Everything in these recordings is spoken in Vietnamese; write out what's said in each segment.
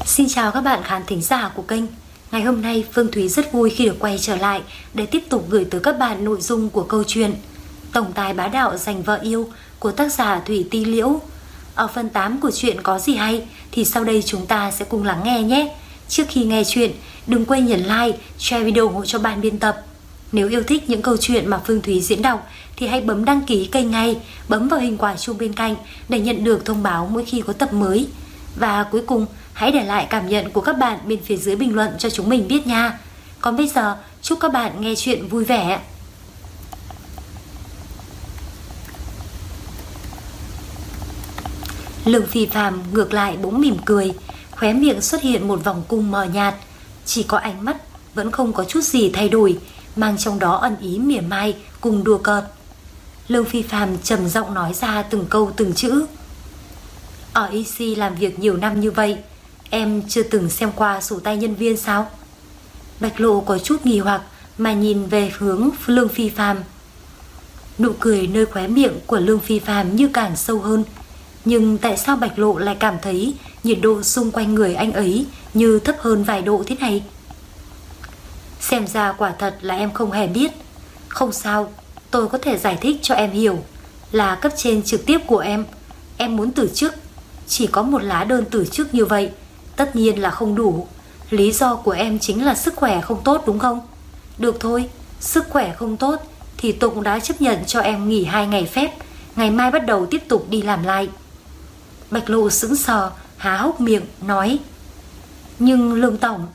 Xin chào các bạn khán thính giả của kênh. Ngày hôm nay Phương Thúy rất vui khi được quay trở lại để tiếp tục gửi tới các bạn nội dung của câu chuyện Tổng tài bá đạo giành vợ yêu của tác giả Thủy Ti Liễu. Ở phần 8 của chuyện có gì hay thì sau đây chúng ta sẽ cùng lắng nghe nhé. Trước khi nghe chuyện, đừng quên nhấn like, share video ủng hộ cho ban biên tập. Nếu yêu thích những câu chuyện mà Phương Thúy diễn đọc thì hãy bấm đăng ký kênh ngay, bấm vào hình quả chuông bên cạnh để nhận được thông báo mỗi khi có tập mới. Và cuối cùng, hãy để lại cảm nhận của các bạn bên phía dưới bình luận cho chúng mình biết nha. Còn bây giờ, chúc các bạn nghe chuyện vui vẻ. Lương Phi Phàm ngược lại bỗng mỉm cười, khóe miệng xuất hiện một vòng cung mờ nhạt, chỉ có ánh mắt vẫn không có chút gì thay đổi, mang trong đó ẩn ý mỉa mai cùng đùa cợt. Lương Phi Phàm trầm giọng nói ra từng câu từng chữ. Ở EC làm việc nhiều năm như vậy, em chưa từng xem qua sổ tay nhân viên sao? Bạch Lộ có chút nghi hoặc mà nhìn về hướng Lương Phi Phàm. Nụ cười nơi khóe miệng của Lương Phi Phàm như càng sâu hơn. Nhưng tại sao Bạch Lộ lại cảm thấy nhiệt độ xung quanh người anh ấy như thấp hơn vài độ thế này? Xem ra quả thật là em không hề biết. Không sao, tôi có thể giải thích cho em hiểu. Là cấp trên trực tiếp của em muốn từ chức. Chỉ có một lá đơn từ chức như vậy tất nhiên là không đủ. Lý do của em chính là sức khỏe không tốt đúng không? Được thôi, sức khỏe không tốt thì tôi cũng đã chấp nhận cho em nghỉ 2 ngày phép. Ngày mai bắt đầu tiếp tục đi làm lại. Bạch Lộ sững sờ, há hốc miệng nói: Nhưng Lương Tổng,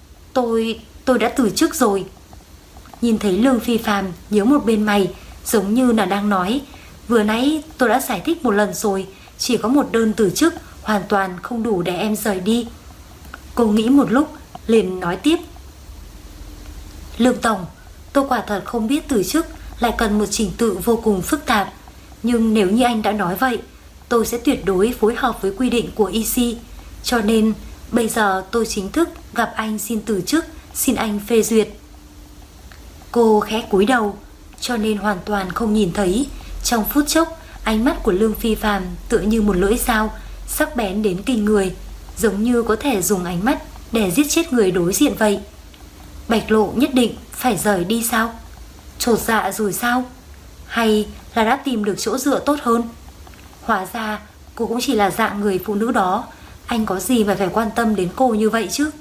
tôi đã từ chức rồi. Nhìn thấy Lương Phi Phàm nhíu một bên mày, giống như là đang nói: Vừa nãy tôi đã giải thích một lần rồi, chỉ có một đơn từ chức hoàn toàn không đủ để em rời đi. Cô nghĩ một lúc liền nói tiếp: Lương Tổng, tôi quả thật không biết từ chức lại cần một trình tự vô cùng phức tạp. Nhưng nếu như anh đã nói vậy, tôi sẽ tuyệt đối phối hợp với quy định của EC. Cho nên bây giờ tôi chính thức gặp anh xin từ chức, xin anh phê duyệt. Cô khẽ cúi đầu, cho nên hoàn toàn không nhìn thấy. Trong phút chốc, ánh mắt của Lương Phi Phàm tựa như một lưỡi dao, sắc bén đến kinh người, giống như có thể dùng ánh mắt để giết chết người đối diện vậy. Bạch Lộ nhất định phải rời đi sao? Chột dạ rồi sao? Hay là đã tìm được chỗ dựa tốt hơn? Hóa ra cô cũng chỉ là dạng người phụ nữ đó. Anh có gì mà phải quan tâm đến cô như vậy chứ?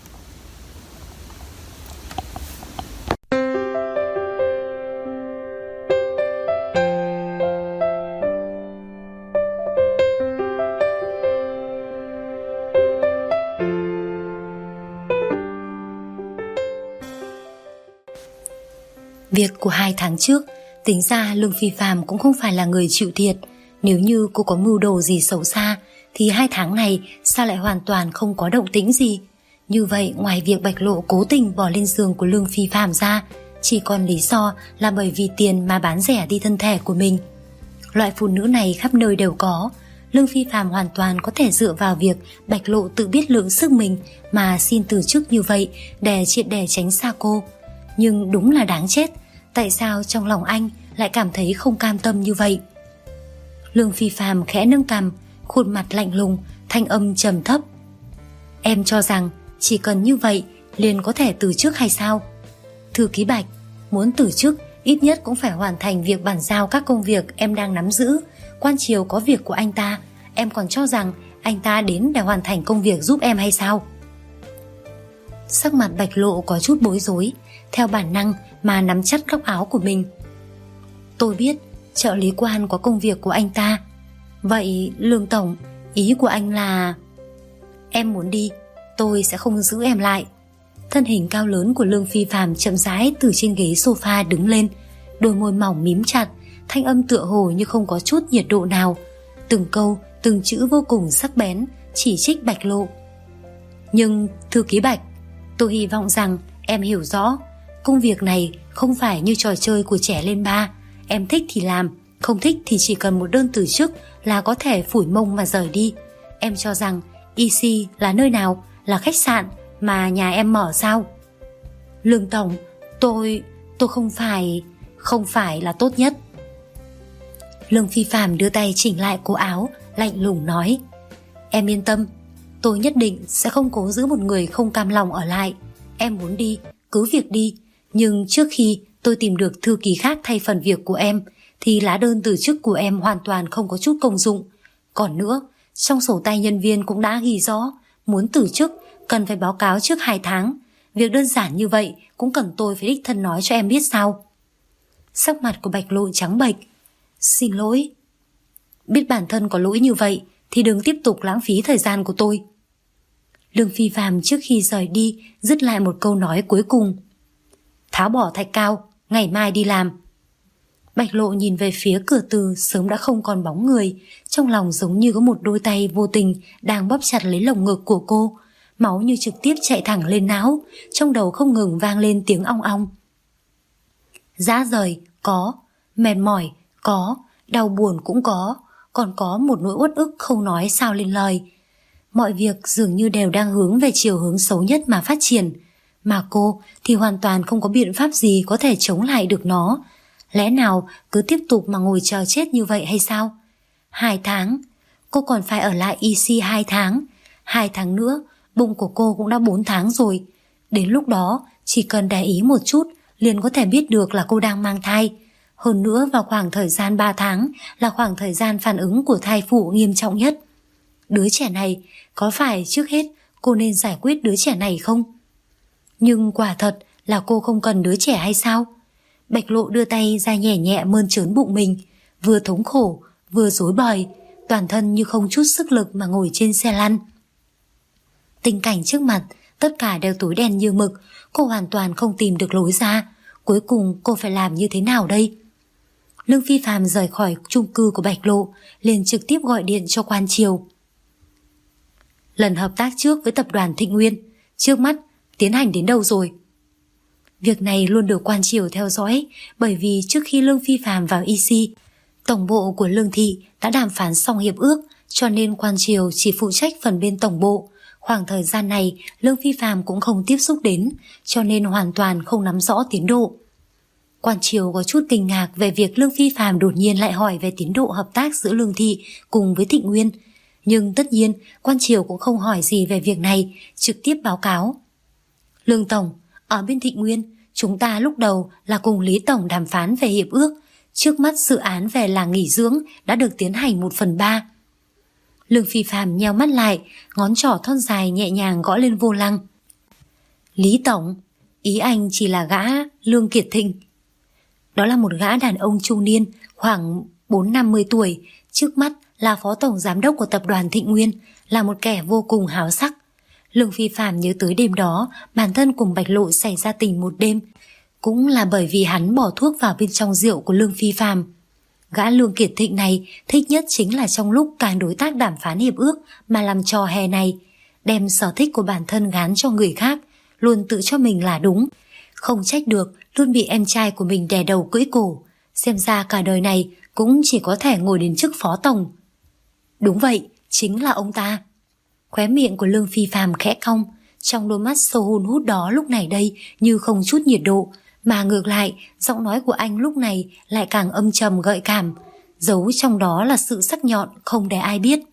Việc của 2 tháng trước, tính ra Lương Phi Phàm cũng không phải là người chịu thiệt. Nếu như cô có mưu đồ gì xấu xa thì 2 tháng này sao lại hoàn toàn không có động tĩnh gì? Như vậy ngoài việc Bạch Lộ cố tình bỏ lên giường của Lương Phi Phàm ra, chỉ còn lý do là bởi vì tiền mà bán rẻ đi thân thể của mình. Loại phụ nữ này khắp nơi đều có. Lương Phi Phàm hoàn toàn có thể dựa vào việc Bạch Lộ tự biết lượng sức mình mà xin từ chức như vậy để triệt để tránh xa cô. Nhưng đúng là đáng chết. Tại sao trong lòng anh lại cảm thấy không cam tâm như vậy? Lương Phi Phàm khẽ nâng cằm, khuôn mặt lạnh lùng, thanh âm trầm thấp. Em cho rằng chỉ cần như vậy liền có thể từ chức hay sao? Thư ký Bạch, muốn từ chức ít nhất cũng phải hoàn thành việc bàn giao các công việc em đang nắm giữ. Quan Triều có việc của anh ta, em còn cho rằng anh ta đến để hoàn thành công việc giúp em hay sao? Sắc mặt Bạch Lộ có chút bối rối, theo bản năng mà nắm chặt góc áo của mình. Tôi biết trợ lý quan có công việc của anh ta. Vậy Lương Tổng, ý của anh là... Em muốn đi, tôi sẽ không giữ em lại. Thân hình cao lớn của Lương Phi Phàm chậm rãi từ trên ghế sofa đứng lên, đôi môi mỏng mím chặt, thanh âm tựa hồ như không có chút nhiệt độ nào. Từng câu, từng chữ vô cùng sắc bén, chỉ trích Bạch Lộ. Nhưng thư ký Bạch, tôi hy vọng rằng em hiểu rõ, công việc này không phải như trò chơi của trẻ lên ba. Em thích thì làm, không thích thì chỉ cần một đơn từ chức là có thể phủi mông mà rời đi. Em cho rằng EC là nơi nào? Là khách sạn mà nhà em mở sao? Lương Tổng, tôi không phải là tốt nhất. Lương Phi Phàm đưa tay chỉnh lại cổ áo, lạnh lùng nói: Em yên tâm, Tôi nhất định sẽ không cố giữ một người không cam lòng ở lại. Em muốn đi, cứ việc đi. Nhưng trước khi tôi tìm được thư ký khác thay phần việc của em, thì lá đơn từ chức của em hoàn toàn không có chút công dụng. Còn nữa, trong sổ tay nhân viên cũng đã ghi rõ, muốn từ chức cần phải báo cáo trước 2 tháng. Việc đơn giản như vậy cũng cần tôi phải đích thân nói cho em biết sao? Sắc mặt của Bạch Lộ trắng bệch. Xin lỗi. Biết bản thân có lỗi như vậy thì đừng tiếp tục lãng phí thời gian của tôi. Lương Phi Phạm trước khi rời đi dứt lại một câu nói cuối cùng. Tháo bỏ thạch cao, ngày mai đi làm. Bạch Lộ nhìn về phía cửa từ sớm đã không còn bóng người, trong lòng giống như có một đôi tay vô tình đang bóp chặt lấy lồng ngực của cô. Máu như trực tiếp chạy thẳng lên não, trong đầu không ngừng vang lên tiếng ong ong. Dã rời có, mệt mỏi có, đau buồn cũng có, còn có một nỗi uất ức không nói sao lên lời. Mọi việc dường như đều đang hướng về chiều hướng xấu nhất mà phát triển, mà cô thì hoàn toàn không có biện pháp gì có thể chống lại được nó. Lẽ nào cứ tiếp tục mà ngồi chờ chết như vậy hay sao? 2 tháng, cô còn phải ở lại EC 2 tháng. 2 tháng nữa, bụng của cô cũng đã 4 tháng rồi. Đến lúc đó, chỉ cần để ý một chút liền có thể biết được là cô đang mang thai. Hơn nữa vào khoảng thời gian 3 tháng là khoảng thời gian phản ứng của thai phụ nghiêm trọng nhất. Đứa trẻ này, có phải trước hết cô nên giải quyết đứa trẻ này không? Nhưng quả thật là cô không cần đứa trẻ hay sao? Bạch Lộ đưa tay ra nhẹ nhẹ mơn trớn bụng mình, vừa thống khổ, vừa rối bời, toàn thân như không chút sức lực mà ngồi trên xe lăn. Tình cảnh trước mặt, tất cả đều tối đen như mực, cô hoàn toàn không tìm được lối ra. Cuối cùng cô phải làm như thế nào đây? Lương Phi Phạm rời khỏi chung cư của Bạch Lộ, liền trực tiếp gọi điện cho Quan Triều. Lần hợp tác trước với tập đoàn Thịnh Nguyên, trước mắt tiến hành đến đâu rồi? Việc này luôn được Quan Triều theo dõi, bởi vì trước khi Lương Phi Phạm vào EC, tổng bộ của Lương Thị đã đàm phán xong hiệp ước, cho nên Quan Triều chỉ phụ trách phần bên tổng bộ. Khoảng thời gian này Lương Phi Phạm cũng không tiếp xúc đến, cho nên hoàn toàn không nắm rõ tiến độ. Quan Triều có chút kinh ngạc về việc Lương Phi Phạm đột nhiên lại hỏi về tiến độ hợp tác giữa Lương Thị cùng với Thịnh Nguyên. Nhưng tất nhiên Quan Triều cũng không hỏi gì về việc này, trực tiếp báo cáo. Lương Tổng, ở bên Thịnh Nguyên, chúng ta lúc đầu là cùng Lý Tổng đàm phán về hiệp ước. Trước mắt dự án về làng nghỉ dưỡng đã được tiến hành 1/3. Lương Phi Phạm nheo mắt lại, ngón trỏ thon dài nhẹ nhàng gõ lên vô lăng. Lý Tổng, ý anh chỉ là gã Lương Kiệt Thịnh. Đó là một gã đàn ông trung niên, khoảng 40-50 tuổi, trước mắt là phó tổng giám đốc của tập đoàn Thịnh Nguyên, là một kẻ vô cùng háo sắc. Lương Phi Phạm nhớ tới đêm đó bản thân cùng Bạch Lộ xảy ra tình một đêm, cũng là bởi vì hắn bỏ thuốc vào bên trong rượu của Lương Phi Phạm. Gã Lương Kiệt Thịnh này thích nhất chính là trong lúc các đối tác đàm phán hiệp ước mà làm trò hề này, đem sở thích của bản thân gán cho người khác, luôn tự cho mình là đúng. Không trách được luôn bị em trai của mình đè đầu cưỡi cổ, xem ra cả đời này cũng chỉ có thể ngồi đến chức phó tổng. Đúng vậy, chính là ông ta. Khóe miệng của Lương Phi Phạm khẽ cong, trong đôi mắt sâu hun hút đó lúc này đây như không chút nhiệt độ, mà ngược lại giọng nói của anh lúc này lại càng âm trầm gợi cảm, giấu trong đó là sự sắc nhọn không để ai biết.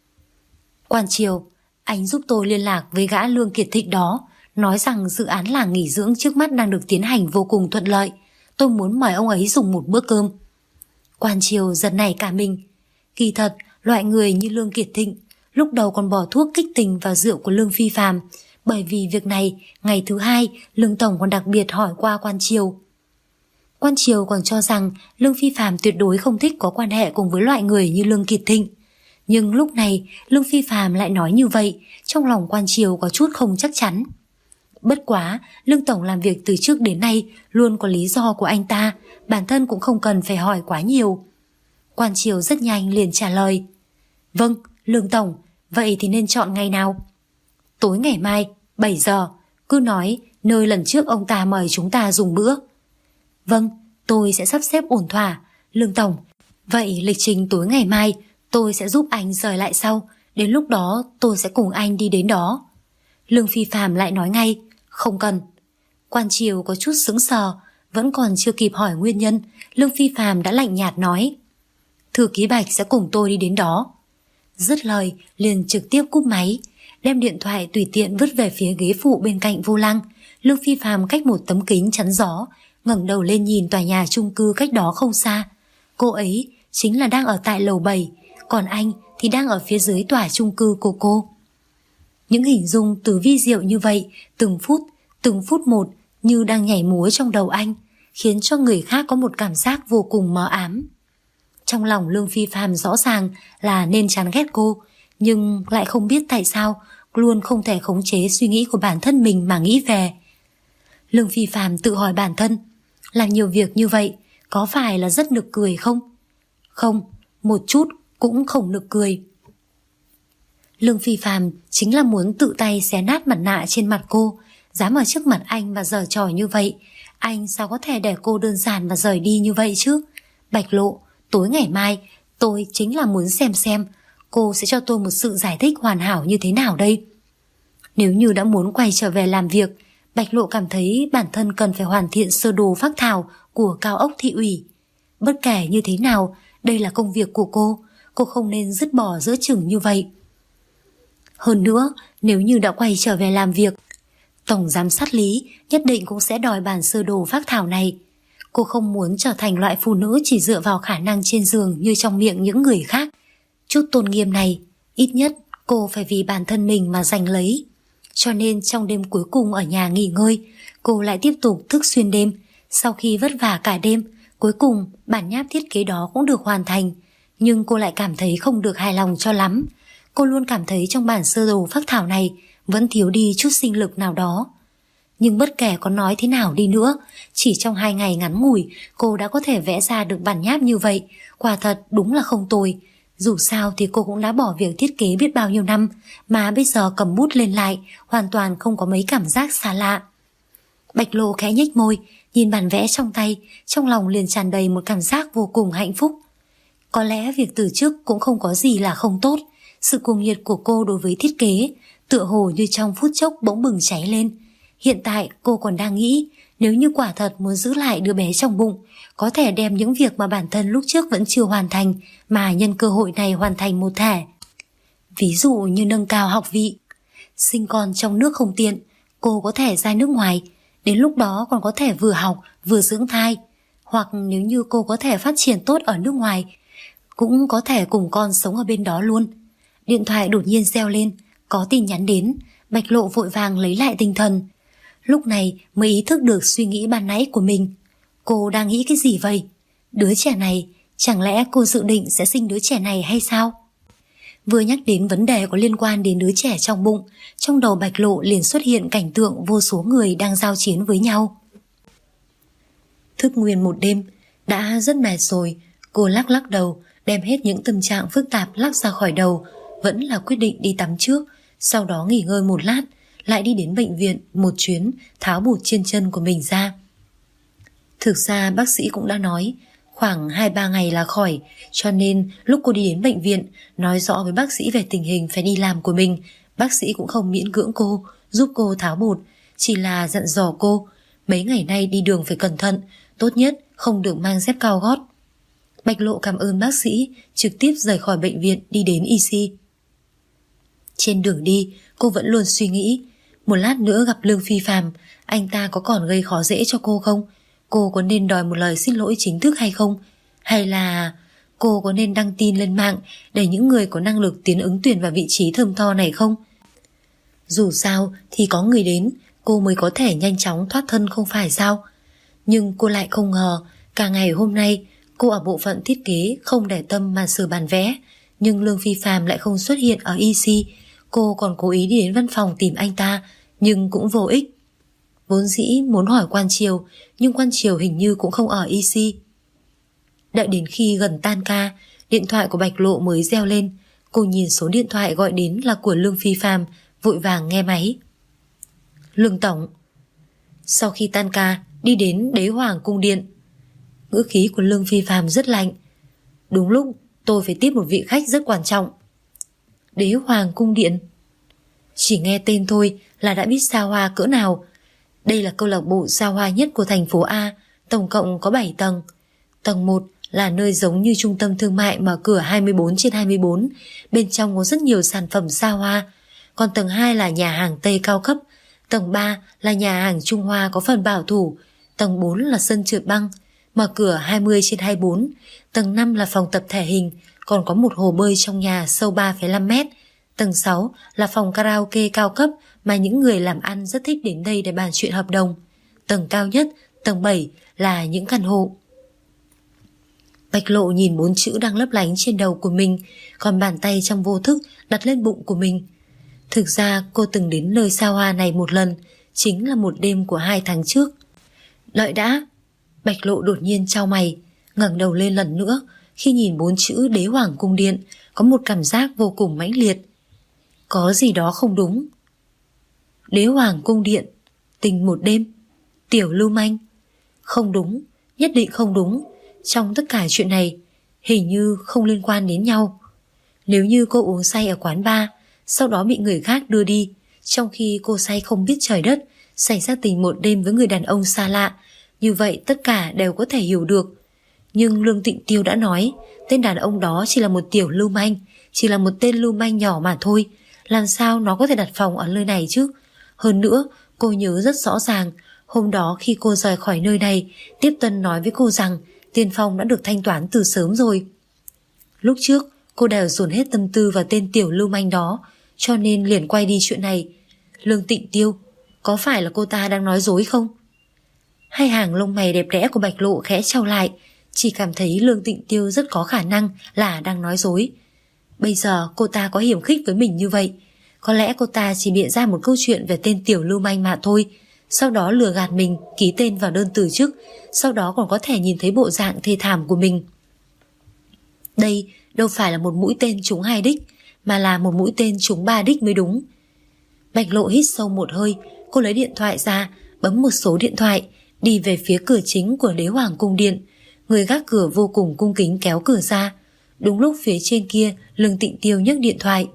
Quan Triều, anh giúp tôi liên lạc với gã Lương Kiệt Thịnh đó, nói rằng dự án làng nghỉ dưỡng trước mắt đang được tiến hành vô cùng thuận lợi. Tôi muốn mời ông ấy dùng một bữa cơm. Quan Triều giật nảy cả mình. Kỳ thật, loại người như Lương Kiệt Thịnh lúc đầu còn bỏ thuốc kích tình vào rượu của Lương Phi Phạm. Bởi vì việc này, ngày thứ hai Lương Tổng còn đặc biệt hỏi qua Quan Triều. Quan Triều còn cho rằng Lương Phi Phạm tuyệt đối không thích có quan hệ cùng với loại người như Lương Kiệt Thịnh. Nhưng lúc này Lương Phi Phạm lại nói như vậy, trong lòng Quan Triều có chút không chắc chắn. Bất quá, Lương Tổng làm việc từ trước đến nay luôn có lý do của anh ta, bản thân cũng không cần phải hỏi quá nhiều. Quan Triều rất nhanh liền trả lời. Vâng, Lương Tổng, vậy thì nên chọn ngày nào? Tối ngày mai, 7 giờ, cứ nói nơi lần trước ông ta mời chúng ta dùng bữa. Vâng, tôi sẽ sắp xếp ổn thỏa. Lương Tổng, vậy lịch trình tối ngày mai tôi sẽ giúp anh rời lại sau, đến lúc đó tôi sẽ cùng anh đi đến đó. Lương Phi Phạm lại nói ngay, không cần. Quan Triều có chút sững sờ, vẫn còn chưa kịp hỏi nguyên nhân, Lương Phi Phạm đã lạnh nhạt nói. Thư ký Bạch sẽ cùng tôi đi đến đó. Dứt lời liền trực tiếp cúp máy. đem điện thoại tùy tiện vứt về phía ghế phụ bên cạnh vô lăng. Lương Phi Phàm cách một tấm kính chắn gió, ngẩng đầu lên nhìn tòa nhà chung cư cách đó không xa. Cô ấy chính là đang ở tại lầu 7, còn anh thì đang ở phía dưới tòa chung cư của cô. Những hình dung từ vi diệu như vậy, từng phút một như đang nhảy múa trong đầu anh, khiến cho người khác có một cảm giác vô cùng mờ ám. Trong lòng Lương Phi Phàm rõ ràng là nên chán ghét cô, nhưng lại không biết tại sao luôn không thể khống chế suy nghĩ của bản thân mình mà nghĩ về. Lương Phi Phàm tự hỏi bản thân, làm nhiều việc như vậy có phải là rất nực cười không? Không, một chút cũng không nực cười. Lương Phi Phàm chính là muốn tự tay xé nát mặt nạ trên mặt cô, dám ở trước mặt anh và giở trò như vậy. Anh sao có thể để cô đơn giản và rời đi như vậy chứ? Bạch Lộ, tối ngày mai tôi chính là muốn xem cô sẽ cho tôi một sự giải thích hoàn hảo như thế nào đây. Nếu như đã muốn quay trở về làm việc, Bạch Lộ cảm thấy bản thân cần phải hoàn thiện sơ đồ phác thảo của cao ốc thị ủy. Bất kể như thế nào, đây là công việc của cô không nên dứt bỏ giữa chừng như vậy. Hơn nữa, nếu như đã quay trở về làm việc, Tổng giám sát Lý nhất định cũng sẽ đòi bản sơ đồ phác thảo này. Cô không muốn trở thành loại phụ nữ chỉ dựa vào khả năng trên giường như trong miệng những người khác. Chút tôn nghiêm này, ít nhất cô phải vì bản thân mình mà giành lấy. Cho nên trong đêm cuối cùng ở nhà nghỉ ngơi, cô lại tiếp tục thức xuyên đêm. Sau khi vất vả cả đêm, cuối cùng bản nháp thiết kế đó cũng được hoàn thành. Nhưng cô lại cảm thấy không được hài lòng cho lắm. Cô luôn cảm thấy trong bản sơ đồ phác thảo này vẫn thiếu đi chút sinh lực nào đó. Nhưng bất kể có nói thế nào đi nữa, chỉ trong 2 ngày ngắn ngủi cô đã có thể vẽ ra được bản nháp như vậy, quả thật đúng là không tồi. Dù sao thì cô cũng đã bỏ việc thiết kế biết bao nhiêu năm, mà bây giờ cầm bút lên lại hoàn toàn không có mấy cảm giác xa lạ. Bạch Lộ khẽ nhếch môi, nhìn bản vẽ trong tay, trong lòng liền tràn đầy một cảm giác vô cùng hạnh phúc. Có lẽ việc từ chức cũng không có gì là không tốt. Sự cuồng nhiệt của cô đối với thiết kế tựa hồ như trong phút chốc bỗng bừng cháy lên. Hiện tại cô còn đang nghĩ, nếu như quả thật muốn giữ lại đứa bé trong bụng, có thể đem những việc mà bản thân lúc trước vẫn chưa hoàn thành mà nhân cơ hội này hoàn thành một thể. Ví dụ như nâng cao học vị. Sinh con trong nước không tiện, cô có thể ra nước ngoài, đến lúc đó còn có thể vừa học vừa dưỡng thai. Hoặc nếu như cô có thể phát triển tốt ở nước ngoài, cũng có thể cùng con sống ở bên đó luôn. Điện thoại đột nhiên reo lên, có tin nhắn đến. Bạch Lộ vội vàng lấy lại tinh thần. Lúc này mới ý thức được suy nghĩ ban nãy của mình. Cô đang nghĩ cái gì vậy? Đứa trẻ này, chẳng lẽ cô dự định sẽ sinh đứa trẻ này hay sao? Vừa nhắc đến vấn đề có liên quan đến đứa trẻ trong bụng, trong đầu Bạch Lộ liền xuất hiện cảnh tượng vô số người đang giao chiến với nhau. Thức nguyên một đêm, đã rất mệt rồi. Cô lắc lắc đầu, đem hết những tâm trạng phức tạp lắc ra khỏi đầu, vẫn là quyết định đi tắm trước, sau đó nghỉ ngơi một lát, lại đi đến bệnh viện một chuyến, tháo bụt trên chân của mình ra. Thực ra bác sĩ cũng đã nói khoảng 2-3 ngày là khỏi, cho nên lúc cô đi đến bệnh viện nói rõ với bác sĩ về tình hình phải đi làm của mình, bác sĩ cũng không miễn cưỡng cô, giúp cô tháo bụt, chỉ là dặn dò cô mấy ngày nay đi đường phải cẩn thận, tốt nhất không được mang dép cao gót. Bạch Lộ cảm ơn bác sĩ, trực tiếp rời khỏi bệnh viện đi đến IC. Trên đường đi, cô vẫn luôn suy nghĩ, một lát nữa gặp Lương Phi Phàm, anh ta có còn gây khó dễ cho cô không? Cô có nên đòi một lời xin lỗi chính thức hay không? Hay là cô có nên đăng tin lên mạng để những người có năng lực tiến ứng tuyển vào vị trí thơm tho này không? Dù sao thì có người đến, cô mới có thể nhanh chóng thoát thân không phải sao? Nhưng cô lại không ngờ, cả ngày hôm nay cô ở bộ phận thiết kế không để tâm mà sửa bản vẽ, nhưng Lương Phi Phàm lại không xuất hiện ở IC. Cô còn cố ý đi đến văn phòng tìm anh ta, nhưng cũng vô ích. Vốn dĩ muốn hỏi Quan Triều, nhưng Quan Triều hình như cũng không ở IC. Đợi đến khi gần tan ca, điện thoại của Bạch Lộ mới reo lên. Cô nhìn số điện thoại gọi đến là của Lương Phi Phàm, vội vàng nghe máy. Lương Tổng. Sau khi tan ca, đi đến Đế Hoàng cung điện. Ngữ khí của Lương Phi Phàm rất lạnh. Đúng lúc tôi phải tiếp một vị khách rất quan trọng. Đế Hoàng cung điện. Chỉ nghe tên thôi là đã biết xa hoa cỡ nào. Đây là câu lạc bộ xa hoa nhất của thành phố A, tổng cộng có 7 tầng. Tầng 1 là nơi giống như trung tâm thương mại mở cửa 24/24, bên trong có rất nhiều sản phẩm xa hoa. còn tầng 2 là nhà hàng Tây cao cấp, tầng 3 là nhà hàng Trung Hoa có phần bảo thủ, tầng 4 là sân trượt băng, mở cửa 20/24, tầng 5 là phòng tập thể hình, còn có một hồ bơi trong nhà sâu 3,5 mét, tầng 6 là phòng karaoke cao cấp mà những người làm ăn rất thích đến đây để bàn chuyện hợp đồng, tầng cao nhất, tầng 7 là những căn hộ. Bạch Lộ nhìn 4 chữ đang lấp lánh trên đầu của mình, còn bàn tay trong vô thức đặt lên bụng của mình. Thực ra cô từng đến nơi xa hoa này một lần, chính là một đêm của 2 tháng trước. Đợi đã. Bạch Lộ đột nhiên chau mày, ngẩng đầu lên lần nữa. Khi nhìn 4 chữ Đế Hoàng Cung Điện, có một cảm giác vô cùng mãnh liệt. Có gì đó không đúng. Đế Hoàng Cung Điện, tình một đêm, tiểu lưu manh. Không đúng, nhất định không đúng. Trong tất cả chuyện này hình như không liên quan đến nhau. Nếu như cô uống say ở quán bar, sau đó bị người khác đưa đi, trong khi cô say không biết trời đất, xảy ra tình một đêm với người đàn ông xa lạ, như vậy tất cả đều có thể hiểu được. Nhưng Lương Tịnh Tiêu đã nói, tên đàn ông đó chỉ là một tiểu lưu manh, chỉ là một tên lưu manh nhỏ mà thôi. Làm sao nó có thể đặt phòng ở nơi này chứ? Hơn nữa, cô nhớ rất rõ ràng, hôm đó khi cô rời khỏi nơi này, Tiếp Tân nói với cô rằng tiền phòng đã được thanh toán từ sớm rồi. Lúc trước, cô đều dồn hết tâm tư vào tên tiểu lưu manh đó, cho nên liền quay đi chuyện này. Lương Tịnh Tiêu, có phải là cô ta đang nói dối không? Hai hàng lông mày đẹp đẽ của Bạch Lộ khẽ chau lại, chỉ cảm thấy Lương Tịnh Tiêu rất có khả năng là đang nói dối. Bây giờ cô ta có hiểm khích với mình như vậy, có lẽ cô ta chỉ bịa ra một câu chuyện về tên tiểu lưu manh mà thôi, sau đó lừa gạt mình ký tên vào đơn từ chức, sau đó còn có thể nhìn thấy bộ dạng thê thảm của mình. Đây đâu phải là một mũi tên trúng 2 đích, mà là một mũi tên trúng 3 đích mới đúng. Bạch Lộ hít sâu một hơi, cô lấy điện thoại ra, bấm một số điện thoại, đi về phía cửa chính của Đế Hoàng Cung Điện. Người gác cửa vô cùng cung kính kéo cửa ra. Đúng lúc phía trên kia Lương Tịnh Tiêu nhấc điện thoại.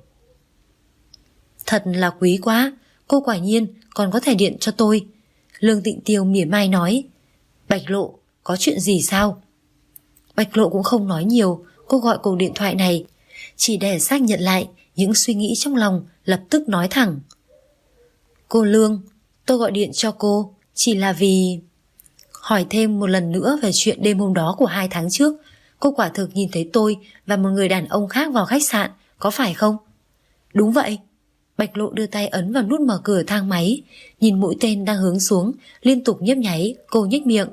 Thật là quý quá, cô quả nhiên còn có thể điện cho tôi. Lương Tịnh Tiêu mỉa mai nói. Bạch Lộ, có chuyện gì sao? Bạch Lộ cũng không nói nhiều, cô gọi cuộc điện thoại này chỉ để xác nhận lại những suy nghĩ trong lòng, lập tức nói thẳng. Cô Lương, tôi gọi điện cho cô chỉ là vì... Hỏi thêm một lần nữa về chuyện đêm hôm đó của 2 tháng trước. Cô quả thực nhìn thấy tôi và một người đàn ông khác vào khách sạn, có phải không? Đúng vậy. Bạch Lộ đưa tay ấn vào nút mở cửa thang máy, nhìn mũi tên đang hướng xuống, liên tục nhấp nháy, cô nhếch miệng.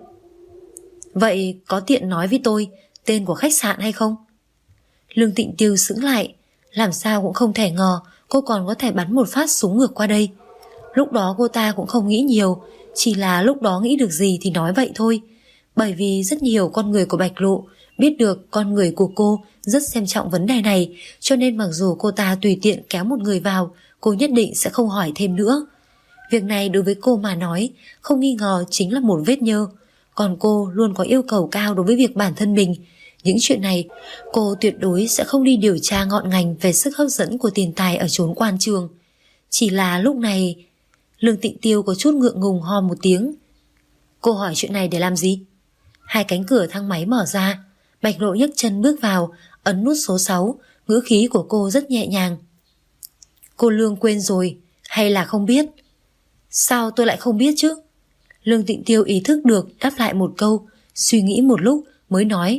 Vậy có tiện nói với tôi tên của khách sạn hay không? Lương Tịnh Tiêu sững lại, làm sao cũng không thể ngờ cô còn có thể bắn một phát súng ngược qua đây. Lúc đó cô ta cũng không nghĩ nhiều, chỉ là lúc đó nghĩ được gì thì nói vậy thôi. Bởi vì rất nhiều con người của Bạch Lộ biết được con người của cô rất xem trọng vấn đề này, cho nên mặc dù cô ta tùy tiện kéo một người vào, cô nhất định sẽ không hỏi thêm nữa. Việc này đối với cô mà nói, không nghi ngờ chính là một vết nhơ. Còn cô luôn có yêu cầu cao đối với việc bản thân mình. Những chuyện này, cô tuyệt đối sẽ không đi điều tra ngọn ngành về sức hấp dẫn của tiền tài ở chốn quan trường. Chỉ là lúc này... Lương Tịnh Tiêu có chút ngượng ngùng ho một tiếng. Cô hỏi chuyện này để làm gì? Hai cánh cửa thang máy mở ra, Bạch Lộ nhấc chân bước vào, ấn nút số 6, ngữ khí của cô rất nhẹ nhàng. Cô Lương quên rồi, hay là không biết? Sao tôi lại không biết chứ? Lương Tịnh Tiêu ý thức được đáp lại một câu, suy nghĩ một lúc mới nói.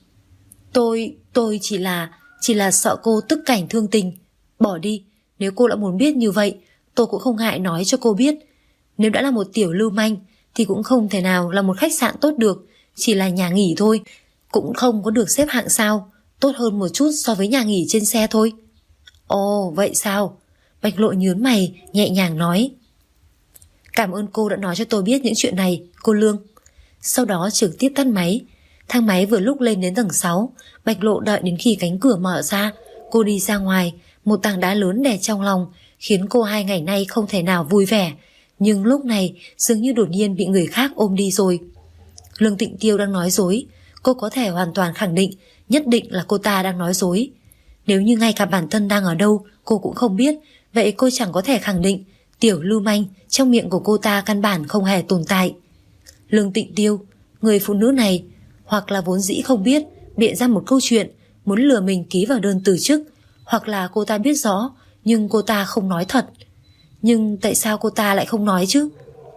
Tôi chỉ là sợ cô tức cảnh thương tình. Bỏ đi, nếu cô đã muốn biết như vậy, tôi cũng không ngại nói cho cô biết. Nếu đã là một tiểu lưu manh thì cũng không thể nào là một khách sạn tốt được, chỉ là nhà nghỉ thôi, cũng không có được xếp hạng sao, tốt hơn một chút so với nhà nghỉ trên xe thôi. Ồ, vậy sao? Bạch Lộ nhướng mày, nhẹ nhàng nói. Cảm ơn cô đã nói cho tôi biết những chuyện này, cô Lương. Sau đó trực tiếp tắt máy. Thang máy vừa lúc lên đến tầng 6, Bạch Lộ đợi đến khi cánh cửa mở ra, cô đi ra ngoài, một tảng đá lớn đè trong lòng, khiến cô 2 ngày nay không thể nào vui vẻ. Nhưng lúc này dường như đột nhiên bị người khác ôm đi rồi. Lương Tịnh Tiêu đang nói dối, cô có thể hoàn toàn khẳng định, nhất định là cô ta đang nói dối. Nếu như ngay cả bản thân đang ở đâu cô cũng không biết, vậy cô chẳng có thể khẳng định tiểu lưu manh trong miệng của cô ta căn bản không hề tồn tại. Lương Tịnh Tiêu, người phụ nữ này hoặc là vốn dĩ không biết, bịa ra một câu chuyện muốn lừa mình ký vào đơn từ chức, hoặc là cô ta biết rõ nhưng cô ta không nói thật. Nhưng tại sao cô ta lại không nói chứ?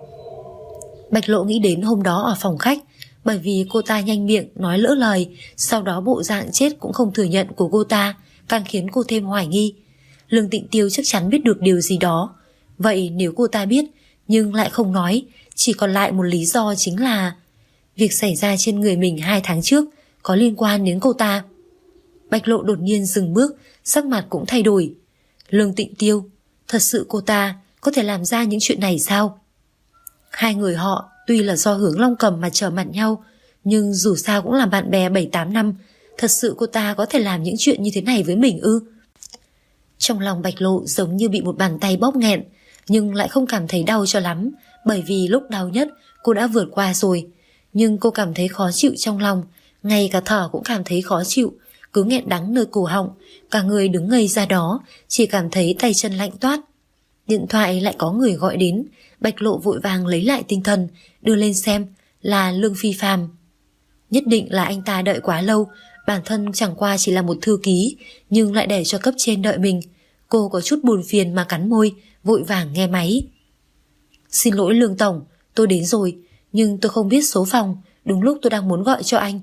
Bạch Lộ nghĩ đến hôm đó ở phòng khách, bởi vì cô ta nhanh miệng nói lỡ lời, sau đó bộ dạng chết cũng không thừa nhận của cô ta càng khiến cô thêm hoài nghi. Lương Tịnh Tiêu chắc chắn biết được điều gì đó. Vậy nếu cô ta biết nhưng lại không nói, chỉ còn lại một lý do, chính là việc xảy ra trên người mình 2 tháng trước có liên quan đến cô ta. Bạch Lộ đột nhiên dừng bước, sắc mặt cũng thay đổi. Lương Tịnh Tiêu, thật sự cô ta có thể làm ra những chuyện này sao? Hai người họ tuy là do Hướng Long Cầm mà trở mặt nhau, nhưng dù sao cũng là bạn bè 7-8 năm. Thật sự cô ta có thể làm những chuyện như thế này với mình ư? Trong lòng Bạch Lộ giống như bị một bàn tay bóp nghẹn, nhưng lại không cảm thấy đau cho lắm, bởi vì lúc đau nhất cô đã vượt qua rồi. Nhưng cô cảm thấy khó chịu trong lòng, ngay cả thở cũng cảm thấy khó chịu, cứ nghẹn đắng nơi cổ họng, cả người đứng ngây ra đó, chỉ cảm thấy tay chân lạnh toát. Điện thoại lại có người gọi đến, Bạch Lộ vội vàng lấy lại tinh thần, đưa lên xem, là Lương Phi Phàm. Nhất định là anh ta đợi quá lâu, bản thân chẳng qua chỉ là một thư ký, nhưng lại để cho cấp trên đợi mình. Cô có chút buồn phiền mà cắn môi, vội vàng nghe máy. Xin lỗi Lương Tổng, tôi đến rồi, nhưng tôi không biết số phòng, đúng lúc tôi đang muốn gọi cho anh.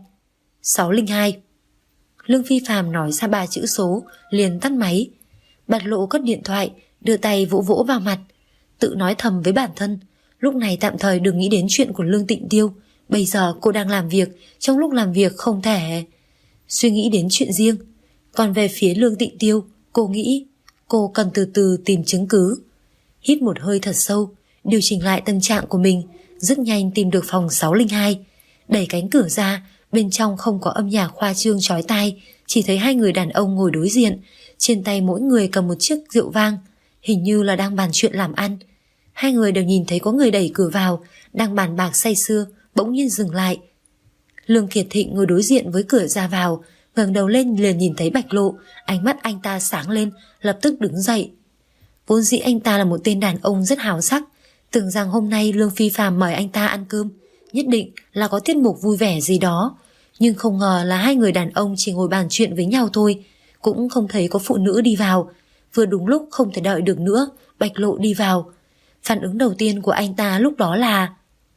602. Lương Phi Phàm nói ra 3 chữ số, liền tắt máy. Bạch Lộ cất điện thoại, đưa tay vỗ vỗ vào mặt, tự nói thầm với bản thân, lúc này tạm thời đừng nghĩ đến chuyện của Lương Tịnh Tiêu. Bây giờ cô đang làm việc, trong lúc làm việc không thể suy nghĩ đến chuyện riêng. Còn về phía Lương Tịnh Tiêu, cô nghĩ cô cần từ từ tìm chứng cứ. Hít một hơi thật sâu, điều chỉnh lại tâm trạng của mình, rất nhanh tìm được phòng 602. Đẩy cánh cửa ra, bên trong không có âm nhạc khoa trương chói tai, chỉ thấy 2 người đàn ông ngồi đối diện, trên tay mỗi người cầm một chiếc rượu vang, hình như là đang bàn chuyện làm ăn. 2 người đều nhìn thấy có người đẩy cửa vào, đang bàn bạc say sưa, bỗng nhiên dừng lại. Lương Kiệt Thịnh ngồi đối diện với cửa ra vào, ngẩng đầu lên liền nhìn thấy Bạch Lộ, ánh mắt anh ta sáng lên, lập tức đứng dậy. Vốn dĩ anh ta là một tên đàn ông rất hào sắc, tưởng rằng hôm nay Lương Phi Phàm mời anh ta ăn cơm, nhất định là có tiết mục vui vẻ gì đó, nhưng không ngờ là 2 người đàn ông chỉ ngồi bàn chuyện với nhau thôi, cũng không thấy có phụ nữ đi vào. Vừa đúng lúc không thể đợi được nữa, Bạch Lộ đi vào. Phản ứng đầu tiên của anh ta lúc đó là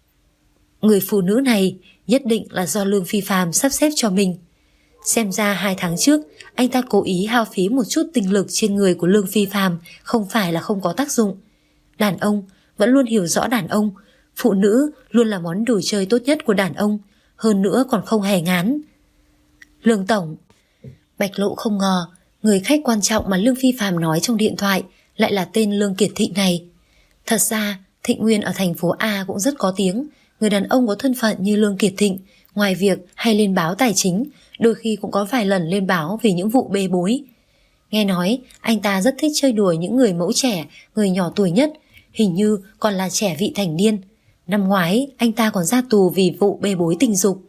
người phụ nữ này nhất định là do Lương Phi Phàm sắp xếp cho mình. Xem ra 2 tháng trước anh ta cố ý hao phí một chút tinh lực trên người của Lương Phi Phàm, không phải là không có tác dụng. Đàn ông vẫn luôn hiểu rõ đàn ông, phụ nữ luôn là món đồ chơi tốt nhất của đàn ông, hơn nữa còn không hề ngán. Lương Tổng. Bạch Lộ không ngờ người khách quan trọng mà Lương Phi Phàm nói trong điện thoại lại là tên Lương Kiệt Thịnh này. Thật ra Thịnh Nguyên ở thành phố A cũng rất có tiếng. Người đàn ông có thân phận như Lương Kiệt Thịnh, ngoài việc hay lên báo tài chính, đôi khi cũng có vài lần lên báo vì những vụ bê bối. Nghe nói anh ta rất thích chơi đùa những người mẫu trẻ, người nhỏ tuổi nhất, hình như còn là trẻ vị thành niên. Năm ngoái anh ta còn ra tù vì vụ bê bối tình dục.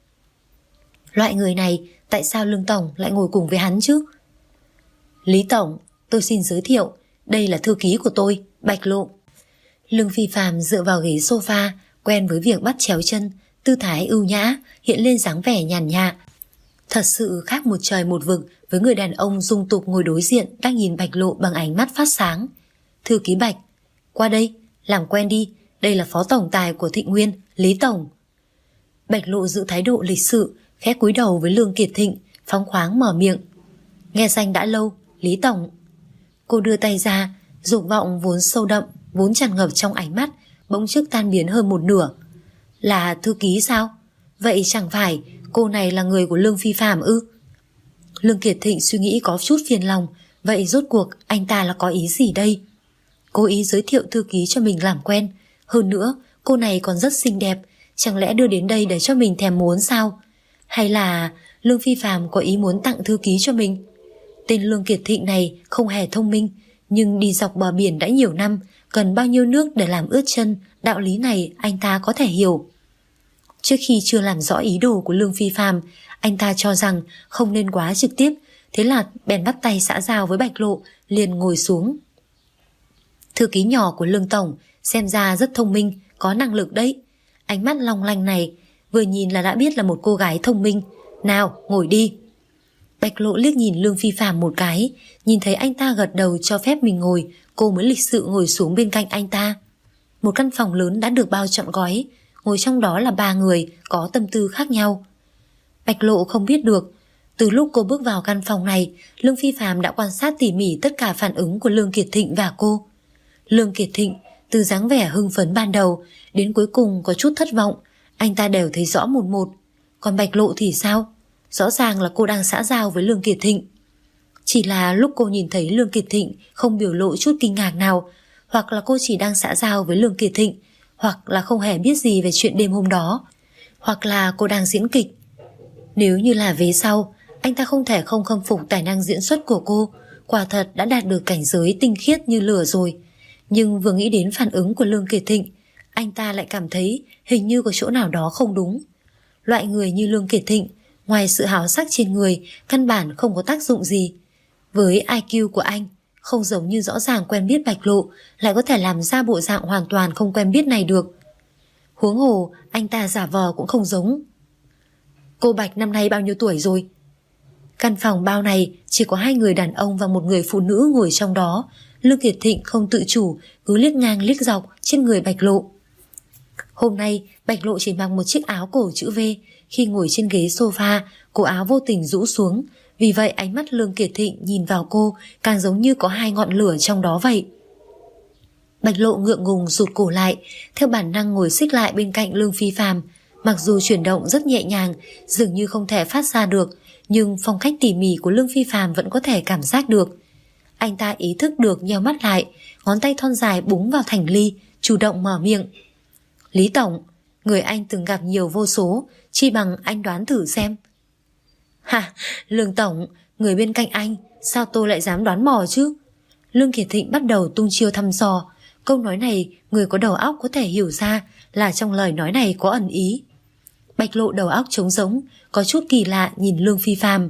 Loại người này tại sao Lương Tổng lại ngồi cùng với hắn chứ? Lý Tổng, tôi xin giới thiệu, đây là thư ký của tôi, Bạch Lộ. Lương Phi Phàm dựa vào ghế sofa, quen với việc bắt chéo chân, tư thái ưu nhã, hiện lên dáng vẻ nhàn nhã. Thật sự khác một trời một vực với người đàn ông dung tục ngồi đối diện đang nhìn Bạch Lộ bằng ánh mắt phát sáng. Thư ký Bạch, qua đây, làm quen đi, đây là phó tổng tài của Thịnh Nguyên, Lý Tổng. Bạch Lộ giữ thái độ lịch sự, khẽ cúi đầu với Lương Kiệt Thịnh, phóng khoáng mở miệng. Nghe danh đã lâu, Lý Tổng. Cô đưa tay ra, dục vọng vốn sâu đậm, vốn tràn ngập trong ánh mắt, bỗng chốc tan biến hơn một nửa. Là thư ký sao? Vậy chẳng phải cô này là người của Lương Phi Phàm ư? Lương Kiệt Thịnh suy nghĩ có chút phiền lòng, vậy rốt cuộc anh ta là có ý gì đây? Cố ý giới thiệu thư ký cho mình làm quen, hơn nữa cô này còn rất xinh đẹp, chẳng lẽ đưa đến đây để cho mình thèm muốn sao? Hay là Lương Phi Phàm có ý muốn tặng thư ký cho mình? Tên Lương Kiệt Thịnh này không hề thông minh, nhưng đi dọc bờ biển đã nhiều năm, cần bao nhiêu nước để làm ướt chân, đạo lý này anh ta có thể hiểu. Trước khi chưa làm rõ ý đồ của Lương Phi Phàm, anh ta cho rằng không nên quá trực tiếp, thế là bèn bắt tay xã giao với Bạch Lộ, liền ngồi xuống. Thư ký nhỏ của Lương Tổng xem ra rất thông minh, có năng lực đấy. Ánh mắt long lanh này vừa nhìn là đã biết là một cô gái thông minh. Nào, ngồi đi. Bạch Lộ liếc nhìn Lương Phi Phàm một cái, nhìn thấy anh ta gật đầu cho phép mình ngồi, cô mới lịch sự ngồi xuống bên cạnh anh ta. Một căn phòng lớn đã được bao trọn gói, ngồi trong đó là 3 người có tâm tư khác nhau. Bạch Lộ không biết được, từ lúc cô bước vào căn phòng này, Lương Phi Phàm đã quan sát tỉ mỉ tất cả phản ứng của Lương Kiệt Thịnh và cô. Lương Kiệt Thịnh từ dáng vẻ hưng phấn ban đầu đến cuối cùng có chút thất vọng, anh ta đều thấy rõ một một. Còn Bạch Lộ thì sao? Rõ ràng là cô đang xã giao với Lương Kiệt Thịnh. Chỉ là lúc cô nhìn thấy Lương Kiệt Thịnh không biểu lộ chút kinh ngạc nào, hoặc là cô chỉ đang xã giao với Lương Kiệt Thịnh, hoặc là không hề biết gì về chuyện đêm hôm đó, hoặc là cô đang diễn kịch. Nếu như là vế sau, anh ta không thể không khâm phục tài năng diễn xuất của cô, quả thật đã đạt được cảnh giới tinh khiết như lửa rồi. Nhưng vừa nghĩ đến phản ứng của Lương Kiệt Thịnh, anh ta lại cảm thấy hình như có chỗ nào đó không đúng. Loại người như Lương Kiệt Thịnh, ngoài sự háo sắc trên người, căn bản không có tác dụng gì. Với IQ của anh, không giống như rõ ràng quen biết Bạch Lộ, lại có thể làm ra bộ dạng hoàn toàn không quen biết này được. Huống hồ, anh ta giả vờ cũng không giống. Cô Bạch năm nay bao nhiêu tuổi rồi? Căn phòng bao này chỉ có 2 người đàn ông và 1 người phụ nữ ngồi trong đó. Lương Kiệt Thịnh không tự chủ cứ liếc ngang liếc dọc trên người Bạch Lộ. Hôm nay Bạch Lộ chỉ mặc một chiếc áo cổ chữ V. Khi ngồi trên ghế sofa, cổ áo vô tình rũ xuống, vì vậy ánh mắt Lương Kiệt Thịnh nhìn vào cô càng giống như có 2 ngọn lửa trong đó vậy. Bạch Lộ ngượng ngùng rụt cổ lại, theo bản năng ngồi xích lại bên cạnh Lương Phi Phàm. Mặc dù chuyển động rất nhẹ nhàng, dường như không thể phát ra được, nhưng phong cách tỉ mỉ của Lương Phi Phàm vẫn có thể cảm giác được. Anh ta ý thức được, nheo mắt lại, ngón tay thon dài búng vào thành ly, chủ động mở miệng. Lý Tổng, người anh từng gặp nhiều vô số, chi bằng anh đoán thử xem. Hả, Lương Tổng, người bên cạnh anh, sao tôi lại dám đoán mò chứ? Lương Kiệt Thịnh bắt đầu tung chiêu thăm dò. Câu nói này, người có đầu óc có thể hiểu ra là trong lời nói này có ẩn ý. Bạch Lộ đầu óc trống rỗng, có chút kỳ lạ nhìn Lương Phi Phàm.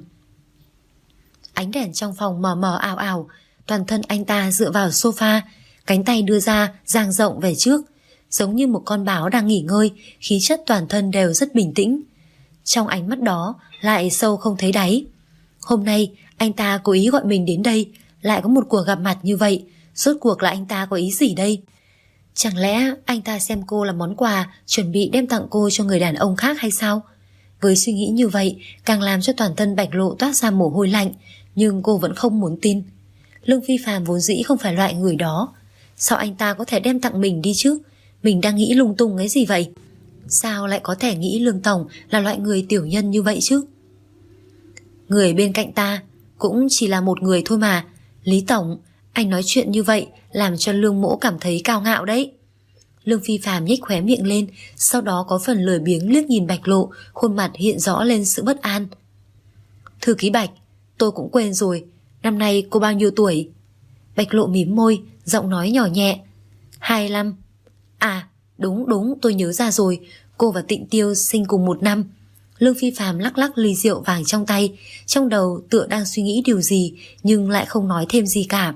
Ánh đèn trong phòng mờ mờ ảo ảo, toàn thân anh ta dựa vào sofa, cánh tay đưa ra dang rộng về trước, giống như một con báo đang nghỉ ngơi, khí chất toàn thân đều rất bình tĩnh. Trong ánh mắt đó lại sâu không thấy đáy. Hôm nay anh ta cố ý gọi mình đến đây, lại có một cuộc gặp mặt như vậy, rốt cuộc là anh ta có ý gì đây? Chẳng lẽ anh ta xem cô là món quà chuẩn bị đem tặng cô cho người đàn ông khác hay sao? Với suy nghĩ như vậy càng làm cho toàn thân Bạch Lộ toát ra mồ hôi lạnh, nhưng cô vẫn không muốn tin. Lương Phi Phàm vốn dĩ không phải loại người đó, sao anh ta có thể đem tặng mình đi chứ? Mình đang nghĩ lung tung cái gì vậy? Sao lại có thể nghĩ Lương Tổng là loại người tiểu nhân như vậy chứ? Người bên cạnh ta cũng chỉ là một người thôi mà. Lý Tổng, anh nói chuyện như vậy làm cho Lương Mỗ cảm thấy cao ngạo đấy. Lương Phi Phàm nhếch khóe miệng lên, sau đó có phần lười biếng liếc nhìn Bạch Lộ, khuôn mặt hiện rõ lên sự bất an. Thư ký Bạch, tôi cũng quên rồi, năm nay cô bao nhiêu tuổi? Bạch Lộ mím môi, giọng nói nhỏ nhẹ. 25. À, đúng, tôi nhớ ra rồi, cô và Tịnh Tiêu sinh cùng 1 năm. Lương Phi Phàm lắc lắc ly rượu vàng trong tay, trong đầu tựa đang suy nghĩ điều gì, nhưng lại không nói thêm gì cả.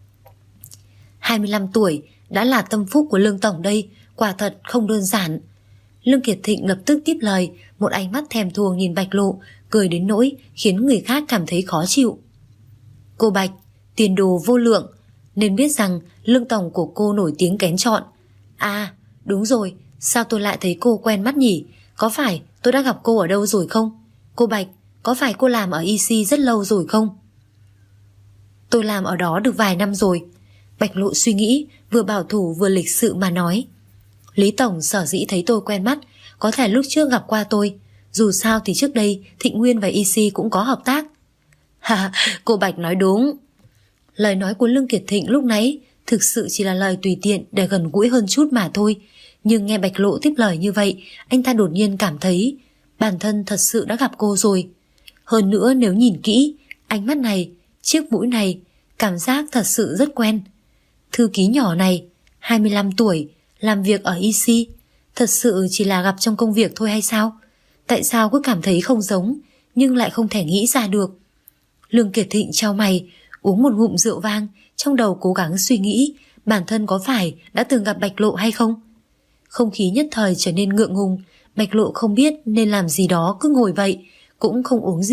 25 tuổi đã là tâm phúc của Lương Tổng đây, quả thật không đơn giản. Lương Kiệt Thịnh lập tức tiếp lời, một ánh mắt thèm thuồng nhìn Bạch Lộ, cười đến nỗi khiến người khác cảm thấy khó chịu. Cô Bạch, tiền đồ vô lượng, nên biết rằng Lương Tổng của cô nổi tiếng kén chọn. À, đúng rồi, sao tôi lại thấy cô quen mắt nhỉ? Có phải tôi đã gặp cô ở đâu rồi không? Cô Bạch, có phải cô làm ở EC rất lâu rồi không? Tôi làm ở đó được vài năm rồi. Bạch Lộ suy nghĩ, vừa bảo thủ vừa lịch sự mà nói. Lý Tổng sở dĩ thấy tôi quen mắt, có thể lúc trước gặp qua tôi. Dù sao thì trước đây Thịnh Nguyên và EC cũng có hợp tác. Ha, cô Bạch nói đúng. Lời nói của Lương Kiệt Thịnh lúc nãy thực sự chỉ là lời tùy tiện để gần gũi hơn chút mà thôi. Nhưng nghe Bạch Lộ tiếp lời như vậy, anh ta đột nhiên cảm thấy bản thân thật sự đã gặp cô rồi. Hơn nữa nếu nhìn kỹ, ánh mắt này, chiếc mũi này, cảm giác thật sự rất quen. Thư ký nhỏ này, 25 tuổi, làm việc ở EC, thật sự chỉ là gặp trong công việc thôi hay sao? Tại sao cứ cảm thấy không giống, nhưng lại không thể nghĩ ra được? Lương Kiệt Thịnh chau mày, uống một ngụm rượu vang, trong đầu cố gắng suy nghĩ bản thân có phải đã từng gặp Bạch Lộ hay không. Không khí nhất thời trở nên ngượng ngùng, Bạch Lộ không biết nên làm gì đó, cứ ngồi vậy, cũng không uống rượu,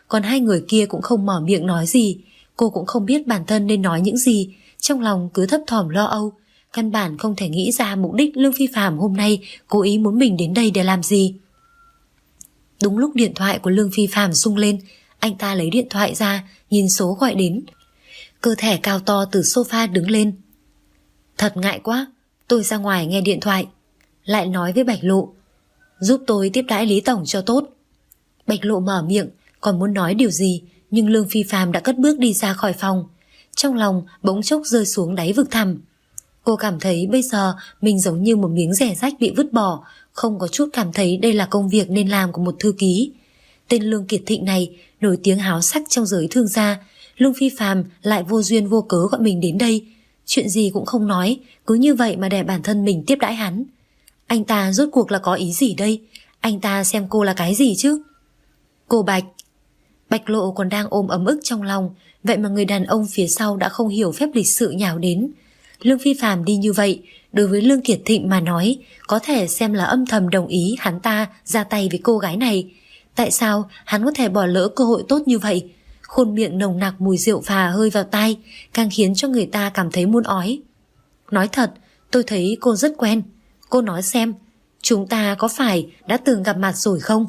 còn hai người kia cũng không mở miệng nói gì. Cô cũng không biết bản thân nên nói những gì, trong lòng cứ thấp thỏm lo âu, căn bản không thể nghĩ ra mục đích Lương Phi Phạm hôm nay cố ý muốn mình đến đây để làm gì. Đúng lúc điện thoại của Lương Phi Phạm rung lên, anh ta lấy điện thoại ra, nhìn số gọi đến. Cơ thể cao to từ sofa đứng lên. Thật ngại quá, tôi ra ngoài nghe điện thoại. Lại nói với Bạch Lộ, giúp tôi tiếp đãi Lý Tổng cho tốt. Bạch Lộ mở miệng, còn muốn nói điều gì, nhưng Lương Phi Phạm đã cất bước đi ra khỏi phòng. Trong lòng bỗng chốc rơi xuống đáy vực thẳm. Cô cảm thấy bây giờ mình giống như một miếng rẻ rách bị vứt bỏ, không có chút cảm thấy đây là công việc nên làm của một thư ký. Tên Lương Kiệt Thịnh này nổi tiếng háo sắc trong giới thương gia, Lương Phi Phạm lại vô duyên vô cớ gọi mình đến đây, chuyện gì cũng không nói, cứ như vậy mà để bản thân mình tiếp đãi hắn. Anh ta rốt cuộc là có ý gì đây? Anh ta xem cô là cái gì chứ? Cô Bạch. Bạch Lộ còn đang ôm ấm ức trong lòng, vậy mà người đàn ông phía sau đã không hiểu phép lịch sự nhào đến. Lương Phi Phạm đi như vậy, đối với Lương Kiệt Thịnh mà nói, có thể xem là âm thầm đồng ý hắn ta ra tay với cô gái này. Tại sao hắn có thể bỏ lỡ cơ hội tốt như vậy? Khuôn miệng nồng nặc mùi rượu phà hơi vào tai, càng khiến cho người ta cảm thấy muốn ói. Nói thật, tôi thấy cô rất quen. Cô nói xem, chúng ta có phải đã từng gặp mặt rồi không?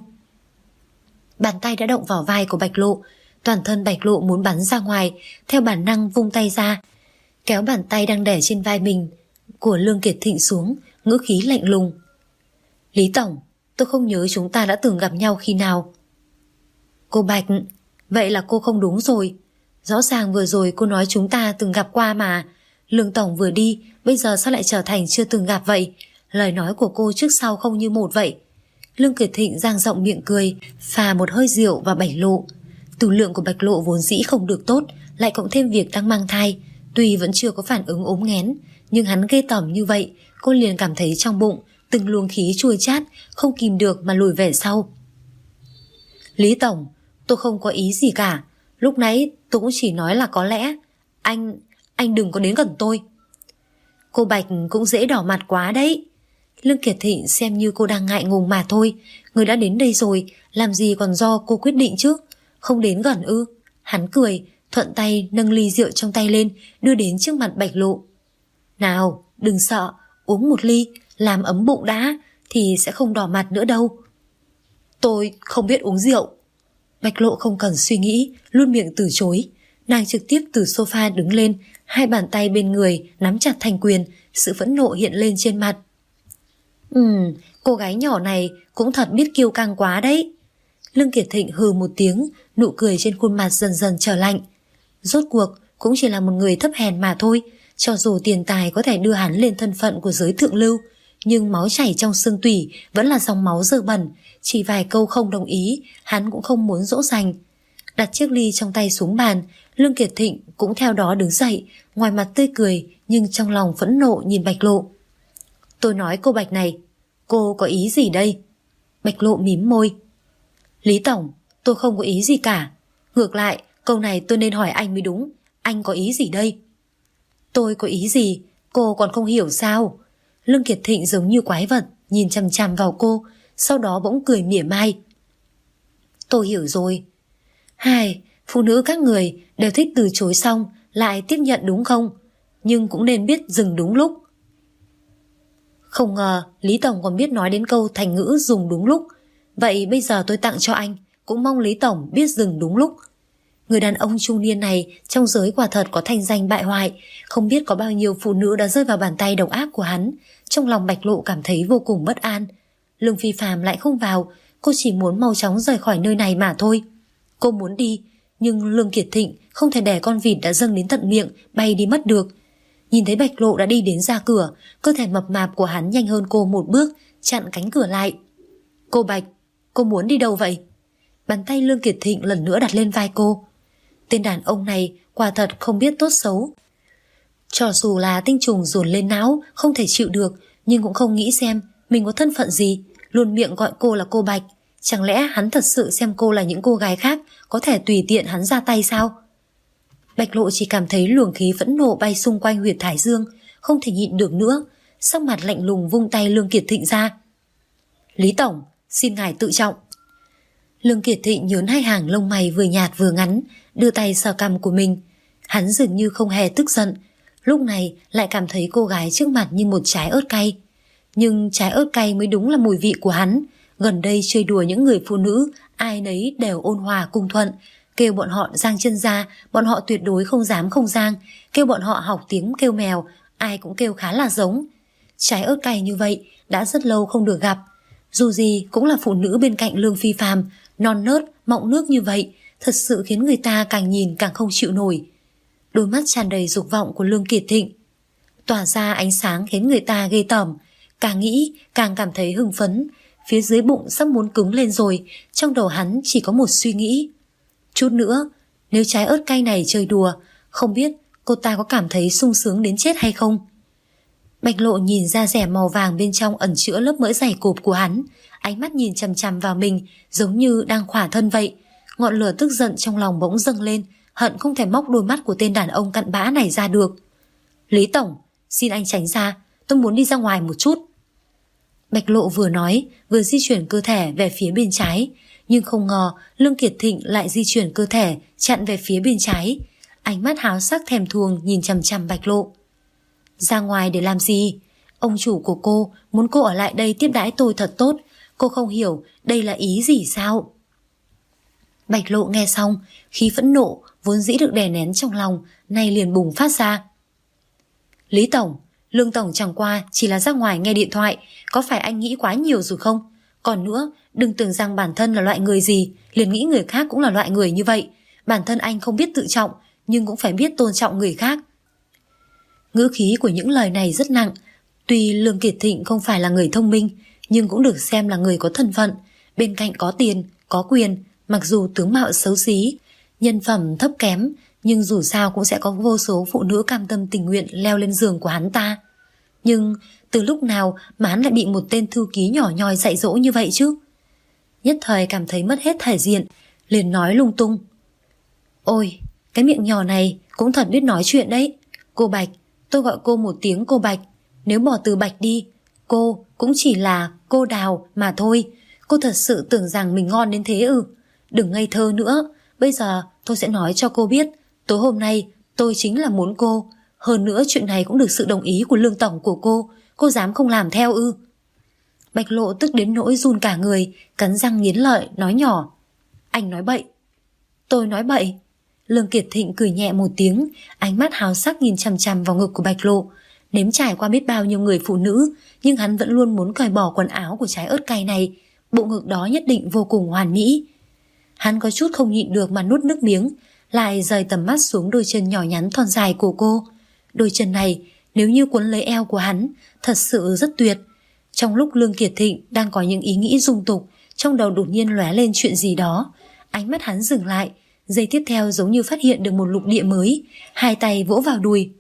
Bàn tay đã động vào vai của Bạch Lộ, toàn thân Bạch Lộ muốn bắn ra ngoài, theo bản năng vung tay ra, kéo bàn tay đang để trên vai mình của Lương Kiệt Thịnh xuống, ngữ khí lạnh lùng. Lý Tổng, tôi không nhớ chúng ta đã từng gặp nhau khi nào. Cô Bạch, vậy là cô không đúng rồi. Rõ ràng vừa rồi cô nói chúng ta từng gặp qua mà. Lương Tổng vừa đi, bây giờ sao lại trở thành chưa từng gặp vậy? Lời nói của cô trước sau không như một vậy. Lương Kiệt Thịnh dang rộng miệng cười, phà một hơi rượu vào Bạch Lộ. Tử lượng của Bạch Lộ vốn dĩ không được tốt, lại cộng thêm việc đang mang thai, tuy vẫn chưa có phản ứng ốm nghén, nhưng hắn ghê tởm như vậy, cô liền cảm thấy trong bụng từng luồng khí chua chát, không kìm được mà lùi về sau. Lý Tổng, tôi không có ý gì cả. Lúc nãy tôi cũng chỉ nói là có lẽ. Anh đừng có đến gần tôi. Cô Bạch cũng dễ đỏ mặt quá đấy. Lương Kiệt Thịnh xem như cô đang ngại ngùng mà thôi. Người đã đến đây rồi, làm gì còn do cô quyết định chứ? Không đến gần ư? Hắn cười, thuận tay nâng ly rượu trong tay lên, đưa đến trước mặt Bạch Lộ. Nào, đừng sợ, uống một ly, làm ấm bụng đã, thì sẽ không đỏ mặt nữa đâu. Tôi không biết uống rượu. Bạch Lộ không cần suy nghĩ, luôn miệng từ chối. Nàng trực tiếp từ sofa đứng lên, hai bàn tay bên người nắm chặt thành quyền, sự phẫn nộ hiện lên trên mặt. Cô gái nhỏ này cũng thật biết kiêu căng quá đấy. Lương Kiệt Thịnh hừ một tiếng, nụ cười trên khuôn mặt dần dần trở lạnh. Rốt cuộc cũng chỉ là một người thấp hèn mà thôi. Cho dù tiền tài có thể đưa hắn lên thân phận của giới thượng lưu, nhưng máu chảy trong xương tủy vẫn là dòng máu dơ bẩn. Chỉ vài câu không đồng ý, hắn cũng không muốn dỗ dành. Đặt chiếc ly trong tay xuống bàn, Lương Kiệt Thịnh cũng theo đó đứng dậy, ngoài mặt tươi cười nhưng trong lòng phẫn nộ nhìn Bạch Lộ. Tôi nói cô Bạch này, cô có ý gì đây? Bạch Lộ mím môi. Lý Tổng, tôi không có ý gì cả. Ngược lại, câu này tôi nên hỏi anh mới đúng. Anh có ý gì đây? Tôi có ý gì? Cô còn không hiểu sao? Lương Kiệt Thịnh giống như quái vật, nhìn chằm chằm vào cô, sau đó bỗng cười mỉa mai. Tôi hiểu rồi. Hai, phụ nữ các người đều thích từ chối xong lại tiếp nhận đúng không? Nhưng cũng nên biết dừng đúng lúc. Không ngờ Lý Tổng còn biết nói đến câu thành ngữ dùng đúng lúc. Vậy bây giờ tôi tặng cho anh, cũng mong Lý Tổng biết dừng đúng lúc. Người đàn ông trung niên này trong giới quả thật có thanh danh bại hoại, không biết có bao nhiêu phụ nữ đã rơi vào bàn tay độc ác của hắn. Trong lòng Bạch Lộ cảm thấy vô cùng bất an. Lương Phi Phạm lại không vào, cô chỉ muốn mau chóng rời khỏi nơi này mà thôi. Cô muốn đi, nhưng Lương Kiệt Thịnh không thể để con vịt đã dâng đến tận miệng bay đi mất được. Nhìn thấy Bạch Lộ đã đi đến ra cửa, cơ thể mập mạp của hắn nhanh hơn cô một bước, chặn cánh cửa lại. Cô Bạch, cô muốn đi đâu vậy? Bàn tay Lương Kiệt Thịnh lần nữa đặt lên vai cô. Tên đàn ông này quả thật không biết tốt xấu. Cho dù là tinh trùng dồn lên não không thể chịu được, nhưng cũng không nghĩ xem mình có thân phận gì, luôn miệng gọi cô là cô Bạch. Chẳng lẽ hắn thật sự xem cô là những cô gái khác có thể tùy tiện hắn ra tay sao? Bạch Lộ chỉ cảm thấy luồng khí phẫn nộ bay xung quanh huyệt thái dương, không thể nhịn được nữa, sắc mặt lạnh lùng vung tay Lương Kiệt Thịnh ra. Lý Tổng, xin ngài tự trọng. Lương Kiệt Thịnh nhớn hai hàng lông mày vừa nhạt vừa ngắn, đưa tay sờ cằm của mình. Hắn dường như không hề tức giận, lúc này lại cảm thấy cô gái trước mặt như một trái ớt cay. Nhưng trái ớt cay mới đúng là mùi vị của hắn. Gần đây chơi đùa những người phụ nữ, ai nấy đều ôn hòa cung thuận. Kêu bọn họ giang chân ra, bọn họ tuyệt đối không dám không giang. Kêu bọn họ học tiếng kêu mèo, ai cũng kêu khá là giống. Trái ớt cay như vậy đã rất lâu không được gặp. Dù gì cũng là phụ nữ bên cạnh Lương Phi Phàm, non nớt, mọng nước như vậy, thật sự khiến người ta càng nhìn càng không chịu nổi. Đôi mắt tràn đầy dục vọng của Lương Kiệt Thịnh tỏa ra ánh sáng khiến người ta ghê tởm. Càng nghĩ càng cảm thấy hưng phấn. Phía dưới bụng sắp muốn cứng lên rồi. Trong đầu hắn chỉ có một suy nghĩ. Chút nữa, nếu trái ớt cay này chơi đùa, không biết cô ta có cảm thấy sung sướng đến chết hay không. Bạch Lộ nhìn da dẻ màu vàng bên trong ẩn chứa lớp mỡ dày cộp của hắn, ánh mắt nhìn chằm chằm vào mình giống như đang khỏa thân vậy. Ngọn lửa tức giận trong lòng bỗng dâng lên, hận không thể móc đôi mắt của tên đàn ông cặn bã này ra được. Lý Tổng, xin anh tránh ra, tôi muốn đi ra ngoài một chút. Bạch Lộ vừa nói vừa di chuyển cơ thể về phía bên trái, nhưng không ngờ Lương Kiệt Thịnh lại di chuyển cơ thể chặn về phía bên trái. Ánh mắt háo sắc thèm thuồng nhìn chằm chằm Bạch Lộ. Ra ngoài để làm gì? Ông chủ của cô muốn cô ở lại đây tiếp đãi tôi thật tốt. Cô không hiểu đây là ý gì sao? Bạch Lộ nghe xong, khí phẫn nộ vốn dĩ được đè nén trong lòng nay liền bùng phát ra. Lý Tổng, Lương Tổng chẳng qua chỉ là ra ngoài nghe điện thoại, có phải anh nghĩ quá nhiều rồi không? Còn nữa, đừng tưởng rằng bản thân là loại người gì liền nghĩ người khác cũng là loại người như vậy. Bản thân anh không biết tự trọng, nhưng cũng phải biết tôn trọng người khác. Ngữ khí của những lời này rất nặng. Tuy Lương Kiệt Thịnh không phải là người thông minh, nhưng cũng được xem là người có thân phận, bên cạnh có tiền, có quyền. Mặc dù tướng mạo xấu xí, nhân phẩm thấp kém, nhưng dù sao cũng sẽ có vô số phụ nữ cam tâm tình nguyện leo lên giường của hắn ta. Nhưng từ lúc nào mà hắn lại bị một tên thư ký nhỏ nhoi dạy dỗ như vậy chứ? Nhất thời cảm thấy mất hết thể diện, liền nói lung tung. Ôi, cái miệng nhỏ này cũng thật biết nói chuyện đấy. Cô Bạch, tôi gọi cô một tiếng cô Bạch. Nếu bỏ từ Bạch đi, cô cũng chỉ là cô Đào mà thôi. Cô thật sự tưởng rằng mình ngon đến thế ư? Đừng ngây thơ nữa. Bây giờ tôi sẽ nói cho cô biết, tối hôm nay tôi chính là muốn cô. Hơn nữa chuyện này cũng được sự đồng ý của Lương Tổng của cô dám không làm theo ư? Bạch Lộ tức đến nỗi run cả người, cắn răng nghiến lợi nói nhỏ. Anh nói bậy. Tôi nói bậy. Lương Kiệt Thịnh cười nhẹ một tiếng, ánh mắt háo sắc nhìn chằm chằm vào ngực của Bạch Lộ. Nếm trải qua biết bao nhiêu người phụ nữ, nhưng hắn vẫn luôn muốn cởi bỏ quần áo của trái ớt cay này. Bộ ngực đó nhất định vô cùng hoàn mỹ. Hắn có chút không nhịn được mà nuốt nước miếng, lại rời tầm mắt xuống đôi chân nhỏ nhắn thon dài của cô. Đôi chân này nếu như quấn lấy eo của hắn, thật sự rất tuyệt. Trong lúc Lương Kiệt Thịnh đang có những ý nghĩ dung tục, trong đầu đột nhiên lóe lên chuyện gì đó. Ánh mắt hắn dừng lại, giây tiếp theo giống như phát hiện được một lục địa mới, hai tay vỗ vào đùi.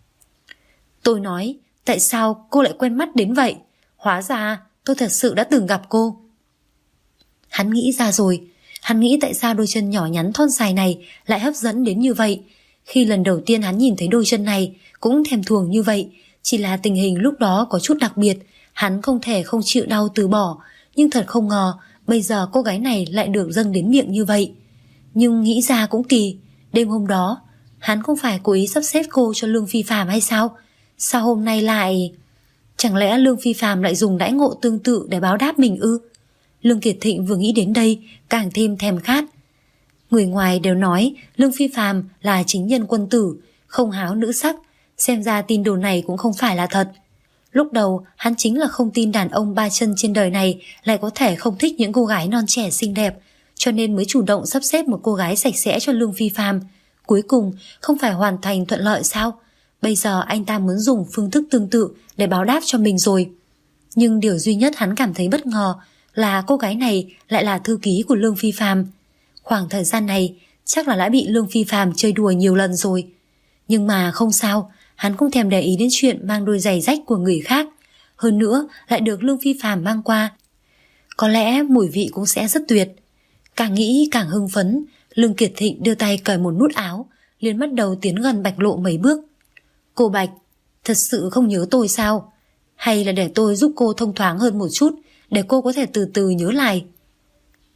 Tôi nói, tại sao cô lại quen mắt đến vậy? Hóa ra tôi thật sự đã từng gặp cô. Hắn nghĩ ra rồi. Hắn nghĩ tại sao đôi chân nhỏ nhắn thon dài này lại hấp dẫn đến như vậy. Khi lần đầu tiên hắn nhìn thấy đôi chân này cũng thèm thuồng như vậy. Chỉ là tình hình lúc đó có chút đặc biệt, hắn không thể không chịu đau từ bỏ. Nhưng thật không ngờ bây giờ cô gái này lại được dâng đến miệng như vậy. Nhưng nghĩ ra cũng kỳ, đêm hôm đó hắn không phải cố ý sắp xếp cô cho Lương Phi Phàm hay sao? Sao hôm nay lại... Chẳng lẽ Lương Phi Phàm lại dùng đãi ngộ tương tự để báo đáp mình ư? Lương Kiệt Thịnh vừa nghĩ đến đây càng thêm thèm khát. Người ngoài đều nói Lương Phi Phàm là chính nhân quân tử, không háo nữ sắc. Xem ra tin đồn này cũng không phải là thật. Lúc đầu hắn chính là không tin đàn ông ba chân trên đời này lại có thể không thích những cô gái non trẻ xinh đẹp, cho nên mới chủ động sắp xếp một cô gái sạch sẽ cho Lương Phi Phàm. Cuối cùng không phải hoàn thành thuận lợi sao? Bây giờ anh ta muốn dùng phương thức tương tự để báo đáp cho mình rồi. Nhưng điều duy nhất hắn cảm thấy bất ngờ là cô gái này lại là thư ký của Lương Phi Phàm. Khoảng thời gian này chắc là đã bị Lương Phi Phàm chơi đùa nhiều lần rồi. Nhưng mà không sao, hắn không thèm để ý đến chuyện mang đôi giày rách của người khác. Hơn nữa lại được Lương Phi Phàm mang qua. Có lẽ mùi vị cũng sẽ rất tuyệt. Càng nghĩ càng hưng phấn, Lương Kiệt Thịnh đưa tay cởi một nút áo, liền bắt đầu tiến gần Bạch Lộ mấy bước. Cô Bạch, thật sự không nhớ tôi sao? Hay là để tôi giúp cô thông thoáng hơn một chút, để cô có thể từ từ nhớ lại?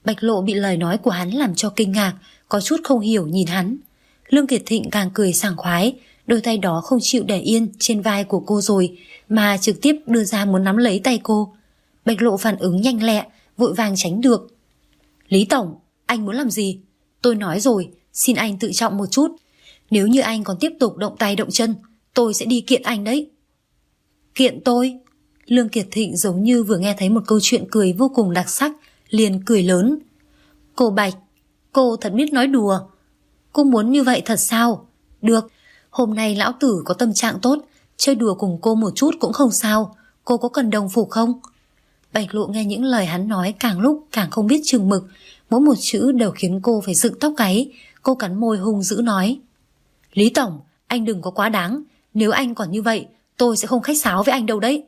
Bạch Lộ bị lời nói của hắn làm cho kinh ngạc, có chút không hiểu nhìn hắn. Lương Kiệt Thịnh càng cười sảng khoái, đôi tay đó không chịu để yên trên vai của cô rồi, mà trực tiếp đưa ra muốn nắm lấy tay cô. Bạch Lộ phản ứng nhanh lẹ, vội vàng tránh được. Lý Tổng, anh muốn làm gì? Tôi nói rồi, xin anh tự trọng một chút. Nếu như anh còn tiếp tục động tay động chân, tôi sẽ đi kiện anh đấy. Kiện tôi? Lương Kiệt Thịnh giống như vừa nghe thấy một câu chuyện cười vô cùng đặc sắc, liền cười lớn. Cô Bạch, cô thật biết nói đùa. Cô muốn như vậy thật sao? Được, hôm nay lão tử có tâm trạng tốt, chơi đùa cùng cô một chút cũng không sao. Cô có cần đồng phục không? Bạch Lộ nghe những lời hắn nói càng lúc càng không biết chừng mực, mỗi một chữ đều khiến cô phải dựng tóc gáy. Cô cắn môi hung dữ nói. Lý Tổng, anh đừng có quá đáng. Nếu anh còn như vậy, tôi sẽ không khách sáo với anh đâu đấy.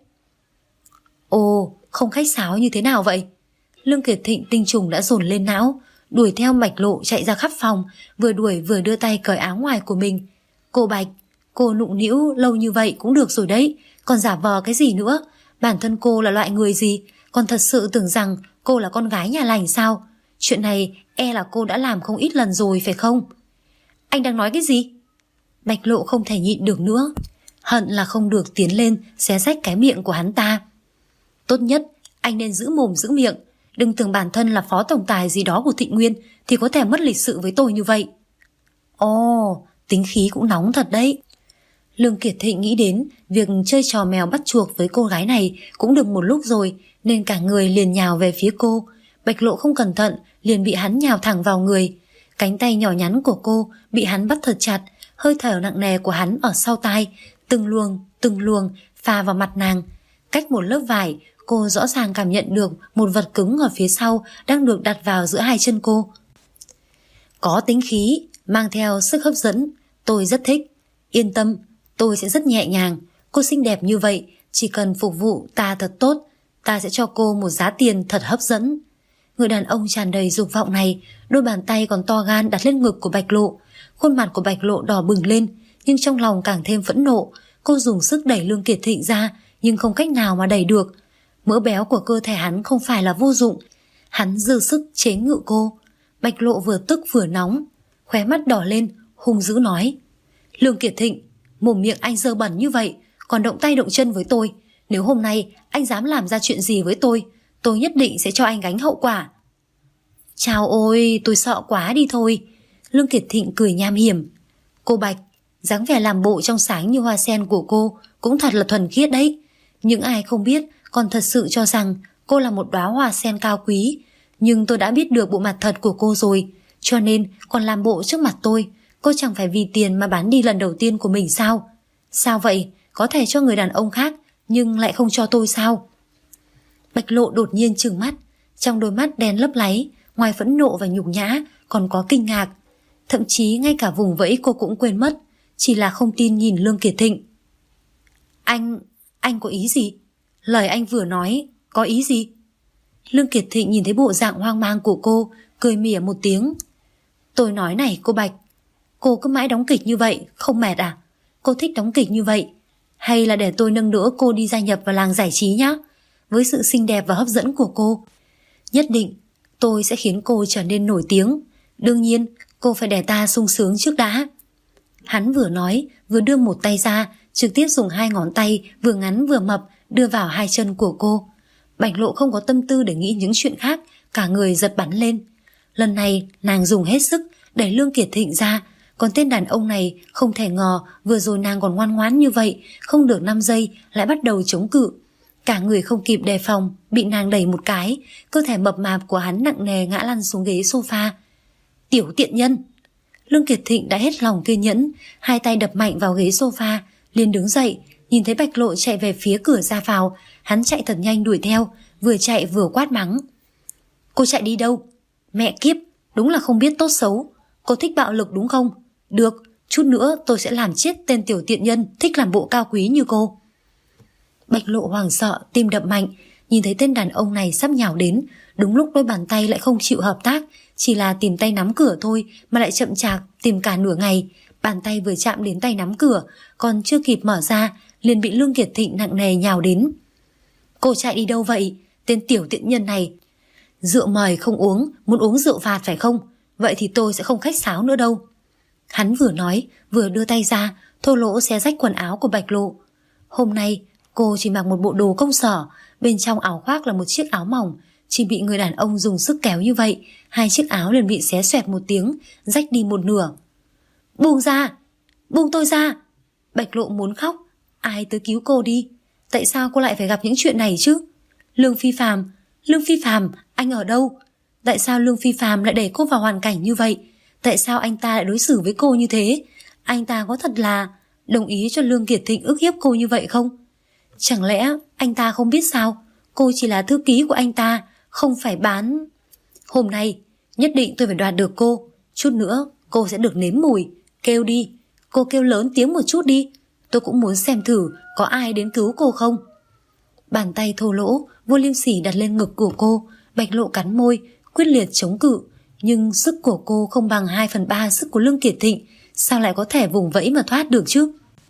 Ồ, không khách sáo như thế nào vậy? Lương Kiệt Thịnh tinh trùng đã dồn lên não, đuổi theo Bạch Lộ chạy ra khắp phòng, vừa đuổi vừa đưa tay cởi áo ngoài của mình. Cô Bạch, cô nụng nĩu lâu như vậy cũng được rồi đấy, còn giả vờ cái gì nữa? Bản thân cô là loại người gì? Còn thật sự tưởng rằng cô là con gái nhà lành sao? Chuyện này e là cô đã làm không ít lần rồi phải không? Anh đang nói cái gì? Bạch Lộ không thể nhịn được nữa, hận là không được tiến lên xé rách cái miệng của hắn ta. Tốt nhất anh nên giữ mồm giữ miệng, đừng tưởng bản thân là phó tổng tài gì đó của Thịnh Nguyên thì có thể mất lịch sự với tôi như vậy. Ồ, tính khí cũng nóng thật đấy. Lương Kiệt Thịnh nghĩ đến việc chơi trò mèo bắt chuộc với cô gái này cũng được một lúc rồi, nên cả người liền nhào về phía cô. Bạch Lộ không cẩn thận liền bị hắn nhào thẳng vào người. Cánh tay nhỏ nhắn của cô bị hắn bắt thật chặt, hơi thở nặng nề của hắn ở sau tai từng luồng phà vào mặt nàng. Cách một lớp vải, cô rõ ràng cảm nhận được một vật cứng ở phía sau đang được đặt vào giữa hai chân cô. Có tính khí, mang theo sức hấp dẫn, tôi rất thích. Yên tâm, tôi sẽ rất nhẹ nhàng. Cô xinh đẹp như vậy, chỉ cần phục vụ ta thật tốt, ta sẽ cho cô một giá tiền thật hấp dẫn. Người đàn ông tràn đầy dục vọng này, đôi bàn tay còn to gan đặt lên ngực của Bạch Lộ. Khuôn mặt của Bạch Lộ đỏ bừng lên, nhưng trong lòng càng thêm phẫn nộ. Cô dùng sức đẩy Lương Kiệt Thịnh ra, nhưng không cách nào mà đẩy được. Mỡ béo của cơ thể hắn không phải là vô dụng, hắn dư sức chế ngự cô. Bạch Lộ vừa tức vừa nóng, khóe mắt đỏ lên, hung dữ nói. Lương Kiệt Thịnh, mồm miệng anh dơ bẩn như vậy, còn động tay động chân với tôi. Nếu hôm nay anh dám làm ra chuyện gì với tôi nhất định sẽ cho anh gánh hậu quả. Chao ôi, tôi sợ quá đi thôi. Lương Kiệt Thịnh cười nham hiểm. Cô Bạch, dáng vẻ làm bộ trong sáng như hoa sen của cô cũng thật là thuần khiết đấy. Những ai không biết còn thật sự cho rằng cô là một đóa hoa sen cao quý. Nhưng tôi đã biết được bộ mặt thật của cô rồi, cho nên còn làm bộ trước mặt tôi. Cô chẳng phải vì tiền mà bán đi lần đầu tiên của mình sao? Sao vậy? Có thể cho người đàn ông khác, nhưng lại không cho tôi sao? Bạch Lộ đột nhiên trừng mắt, trong đôi mắt đen lấp láy, ngoài phẫn nộ và nhục nhã còn có kinh ngạc. Thậm chí ngay cả vùng vẫy cô cũng quên mất, chỉ là không tin nhìn Lương Kiệt Thịnh. Anh có ý gì? Lời anh vừa nói có ý gì? Lương Kiệt Thịnh nhìn thấy bộ dạng hoang mang của cô, cười mỉa một tiếng. Tôi nói này cô Bạch, cô cứ mãi đóng kịch như vậy, không mệt à? Cô thích đóng kịch như vậy, hay là để tôi nâng đỡ cô đi gia nhập vào làng giải trí nhá? Với sự xinh đẹp và hấp dẫn của cô, nhất định tôi sẽ khiến cô trở nên nổi tiếng. Đương nhiên cô phải để ta sung sướng trước đã. Hắn vừa nói vừa đưa một tay ra, trực tiếp dùng hai ngón tay vừa ngắn vừa mập đưa vào hai chân của cô. Bạch Lộ không có tâm tư để nghĩ những chuyện khác, cả người giật bắn lên. Lần này nàng dùng hết sức đẩy Lương Kiệt Thịnh ra, còn tên đàn ông này không thể ngờ vừa rồi nàng còn ngoan ngoãn như vậy, không được 5 giây lại bắt đầu chống cự. Cả người không kịp đề phòng, bị nàng đẩy một cái, cơ thể mập mạp của hắn nặng nề ngã lăn xuống ghế sofa. Tiểu tiện nhân! Lương Kiệt Thịnh đã hết lòng kiên nhẫn, hai tay đập mạnh vào ghế sofa, liền đứng dậy, nhìn thấy Bạch Lộ chạy về phía cửa ra vào, hắn chạy thật nhanh đuổi theo, vừa chạy vừa quát mắng. Cô chạy đi đâu? Mẹ kiếp, đúng là không biết tốt xấu. Cô thích bạo lực đúng không? Được, chút nữa tôi sẽ làm chết tên tiểu tiện nhân thích làm bộ cao quý như cô. Bạch Lộ hoảng sợ, tim đập mạnh, nhìn thấy tên đàn ông này sắp nhào đến, đúng lúc đôi bàn tay lại không chịu hợp tác, chỉ là tìm tay nắm cửa thôi mà lại chậm chạp tìm cả nửa ngày. Bàn tay vừa chạm đến tay nắm cửa, còn chưa kịp mở ra, liền bị Lương Kiệt Thịnh nặng nề nhào đến. Cô chạy đi đâu vậy? Tên tiểu tiện nhân này! Rượu mời không uống, muốn uống rượu phạt phải không? Vậy thì tôi sẽ không khách sáo nữa đâu. Hắn vừa nói vừa đưa tay ra, thô lỗ xé rách quần áo của Bạch Lộ. Hôm nay cô chỉ mặc một bộ đồ công sở, bên trong áo khoác là một chiếc áo mỏng. Chỉ bị người đàn ông dùng sức kéo như vậy, hai chiếc áo liền bị xé xoẹt một tiếng, rách đi một nửa. Buông ra! Buông tôi ra! Bạch Lộ muốn khóc. Ai tới cứu cô đi? Tại sao cô lại phải gặp những chuyện này chứ? Lương Phi Phàm, Lương Phi Phàm, anh ở đâu? Tại sao Lương Phi Phàm lại đẩy cô vào hoàn cảnh như vậy? Tại sao anh ta lại đối xử với cô như thế? Anh ta có thật là đồng ý cho Lương Kiệt Thịnh ức hiếp cô như vậy không? Chẳng lẽ anh ta không biết sao? Cô chỉ là thư ký của anh ta, không phải bán. Hôm nay nhất định tôi phải đoạt được cô. Chút nữa cô sẽ được nếm mùi. Kêu đi, cô kêu lớn tiếng một chút đi. Tôi cũng muốn xem thử có ai đến cứu cô không. Bàn tay thô lỗ vô liêm sỉ đặt lên ngực của cô. Bạch Lộ cắn môi, quyết liệt chống cự. Nhưng sức của cô không bằng 2/3 sức của Lương Kiệt Thịnh. Sao lại có thể vùng vẫy mà thoát được chứ?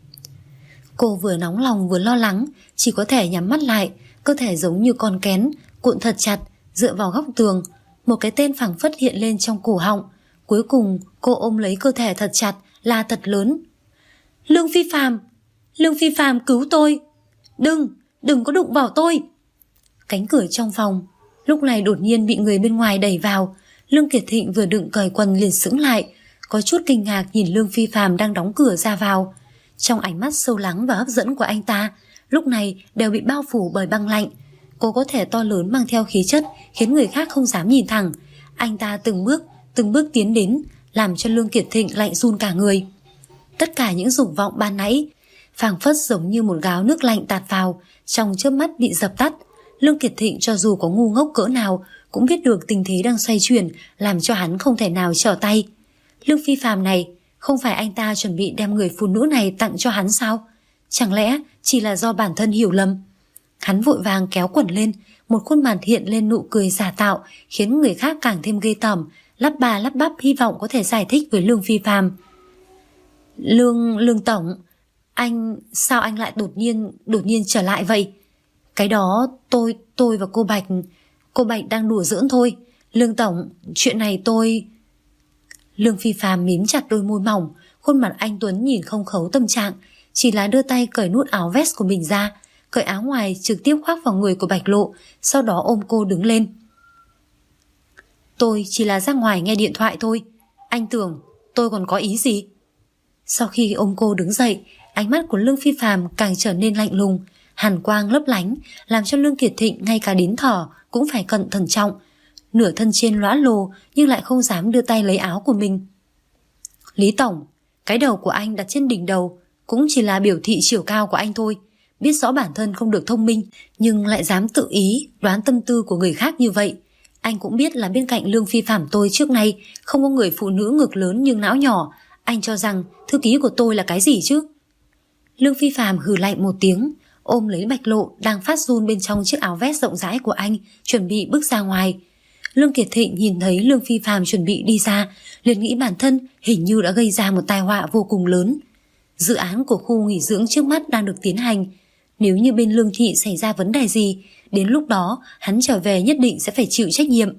Cô vừa nóng lòng vừa lo lắng, chỉ có thể nhắm mắt lại. Cơ thể giống như con kén, cuộn thật chặt, dựa vào góc tường. Một cái tên phảng phất hiện lên trong cổ họng. Cuối cùng cô ôm lấy cơ thể thật chặt, la thật lớn. Lương Phi Phàm, Lương Phi Phàm cứu tôi. Đừng có đụng vào tôi. Cánh cửa trong phòng lúc này đột nhiên bị người bên ngoài đẩy vào. Lương Kiệt Thịnh vừa đựng cởi quần liền sững lại, có chút kinh ngạc nhìn Lương Phi Phàm đang đóng cửa ra vào. Trong ánh mắt sâu lắng và hấp dẫn của anh ta lúc này đều bị bao phủ bởi băng lạnh. Cô có thể to lớn mang theo khí chất khiến người khác không dám nhìn thẳng. Anh ta từng bước tiến đến, làm cho Lương Kiệt Thịnh lạnh run cả người. Tất cả những dục vọng ban nãy phảng phất giống như một gáo nước lạnh tạt vào, trong chớp mắt bị dập tắt. Lương Kiệt Thịnh cho dù có ngu ngốc cỡ nào cũng biết được tình thế đang xoay chuyển, làm cho hắn không thể nào trở tay. Lương Phi Phàm này, không phải anh ta chuẩn bị đem người phụ nữ này tặng cho hắn sao? Chẳng lẽ chỉ là do bản thân hiểu lầm? Hắn vội vàng kéo quần lên, một khuôn mặt hiện lên nụ cười giả tạo, khiến người khác càng thêm ghê tởm, lắp ba lắp bắp hy vọng có thể giải thích với Lương Phi Phàm. Lương tổng, sao anh lại đột nhiên trở lại vậy? Cái đó tôi và cô Bạch đang đùa giỡn thôi. Lương tổng, chuyện này tôi... Lương Phi Phàm mím chặt đôi môi mỏng, khuôn mặt anh tuấn nhìn không khấu tâm trạng, chỉ là đưa tay cởi nút áo vest của mình ra, cởi áo ngoài trực tiếp khoác vào người của Bạch Lộ, sau đó ôm cô đứng lên. Tôi chỉ là ra ngoài nghe điện thoại thôi, anh tưởng tôi còn có ý gì? Sau khi ôm cô đứng dậy, ánh mắt của Lương Phi Phàm càng trở nên lạnh lùng, hàn quang lấp lánh, làm cho Lương Kiệt Thịnh ngay cả đến thở cũng phải cẩn thận trọng. Nửa thân trên lõa lồ nhưng lại không dám đưa tay lấy áo của mình. Lý tổng, cái đầu của anh đặt trên đỉnh đầu cũng chỉ là biểu thị chiều cao của anh thôi. Biết rõ bản thân không được thông minh nhưng lại dám tự ý đoán tâm tư của người khác như vậy. Anh cũng biết là bên cạnh Lương Phi Phàm tôi trước nay không có người phụ nữ ngực lớn nhưng não nhỏ. Anh cho rằng thư ký của tôi là cái gì chứ? Lương Phi Phàm hừ lạnh một tiếng, ôm lấy Bạch Lộ đang phát run bên trong chiếc áo vest rộng rãi của anh, chuẩn bị bước ra ngoài. Lương Kiệt Thịnh nhìn thấy Lương Phi Phàm chuẩn bị đi ra, liền nghĩ bản thân hình như đã gây ra một tai họa vô cùng lớn. Dự án của khu nghỉ dưỡng trước mắt đang được tiến hành. Nếu như bên Lương thị xảy ra vấn đề gì, đến lúc đó hắn trở về nhất định sẽ phải chịu trách nhiệm.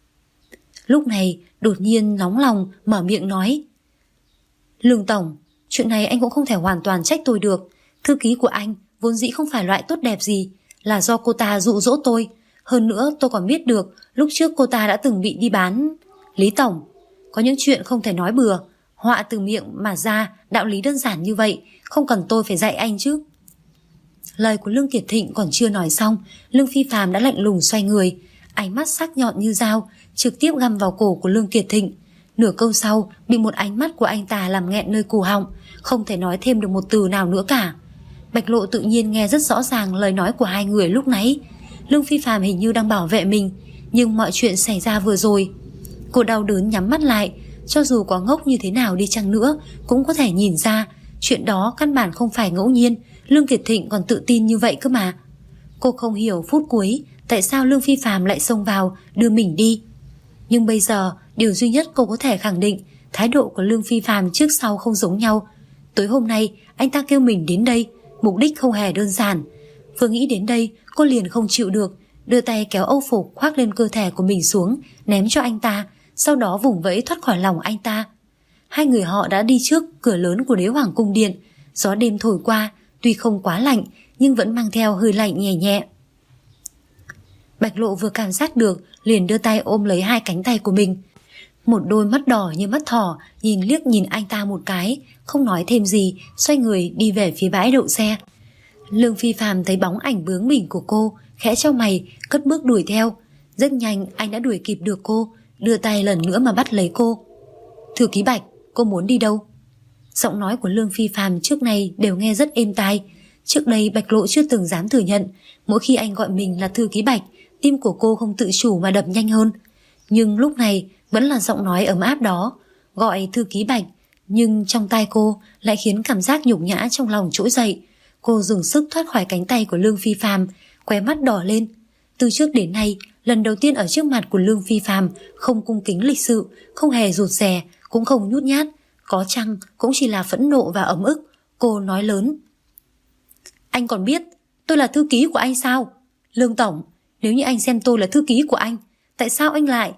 Lúc này đột nhiên nóng lòng mở miệng nói: Lương tổng, chuyện này anh cũng không thể hoàn toàn trách tôi được. Thư ký của anh vốn dĩ không phải loại tốt đẹp gì, là do cô ta dụ dỗ tôi. Hơn nữa tôi còn biết được lúc trước cô ta đã từng bị đi bán. Lý tổng, có những chuyện không thể nói bừa, họa từ miệng mà ra, đạo lý đơn giản như vậy không cần tôi phải dạy anh chứ. Lời của Lương Kiệt Thịnh còn chưa nói xong, Lương Phi Phàm đã lạnh lùng xoay người, ánh mắt sắc nhọn như dao trực tiếp găm vào cổ của Lương Kiệt Thịnh. Nửa câu sau bị một ánh mắt của anh ta làm nghẹn nơi cổ họng, không thể nói thêm được một từ nào nữa cả. Bạch Lộ tự nhiên nghe rất rõ ràng lời nói của hai người lúc nãy. Lương Phi Phàm hình như đang bảo vệ mình, nhưng mọi chuyện xảy ra vừa rồi. Cô đau đớn nhắm mắt lại, cho dù có ngốc như thế nào đi chăng nữa cũng có thể nhìn ra chuyện đó căn bản không phải ngẫu nhiên. Lương Kiệt Thịnh còn tự tin như vậy cơ mà. Cô không hiểu phút cuối tại sao Lương Phi Phàm lại xông vào đưa mình đi. Nhưng bây giờ điều duy nhất cô có thể khẳng định, thái độ của Lương Phi Phàm trước sau không giống nhau. Tối hôm nay anh ta kêu mình đến đây, mục đích không hề đơn giản. Vừa nghĩ đến đây cô liền không chịu được, đưa tay kéo âu phục khoác lên cơ thể của mình xuống, ném cho anh ta, sau đó vùng vẫy thoát khỏi lòng anh ta. Hai người họ đã đi trước cửa lớn của Đế Hoàng cung điện. Gió đêm thổi qua, tuy không quá lạnh nhưng vẫn mang theo hơi lạnh nhẹ nhẹ. Bạch Lộ vừa cảm giác được liền đưa tay ôm lấy hai cánh tay của mình. Một đôi mắt đỏ như mắt thỏ liếc nhìn anh ta một cái, không nói thêm gì, xoay người đi về phía bãi đậu xe. Lương Phi Phàm thấy bóng ảnh bướng bỉnh của cô, khẽ chau mày, cất bước đuổi theo. Rất nhanh anh đã đuổi kịp được cô, đưa tay lần nữa mà bắt lấy cô. Thư ký Bạch, cô muốn đi đâu? Giọng nói của Lương Phi Phàm trước nay đều nghe rất êm tai. Trước đây Bạch Lộ chưa từng dám thừa nhận, mỗi khi anh gọi mình là thư ký Bạch, tim của cô không tự chủ mà đập nhanh hơn. Nhưng lúc này vẫn là giọng nói ấm áp đó, gọi thư ký Bạch, nhưng trong tai cô lại khiến cảm giác nhục nhã trong lòng trỗi dậy. Cô dùng sức thoát khỏi cánh tay của Lương Phi Phàm, khóe mắt đỏ lên. Từ trước đến nay, lần đầu tiên ở trước mặt của Lương Phi Phàm, không cung kính lịch sự, không hề rụt rè, cũng không nhút nhát, có chăng cũng chỉ là phẫn nộ và ấm ức. Cô nói lớn: Anh còn biết tôi là thư ký của anh sao? Lương tổng, nếu như anh xem tôi là thư ký của anh, tại sao anh lại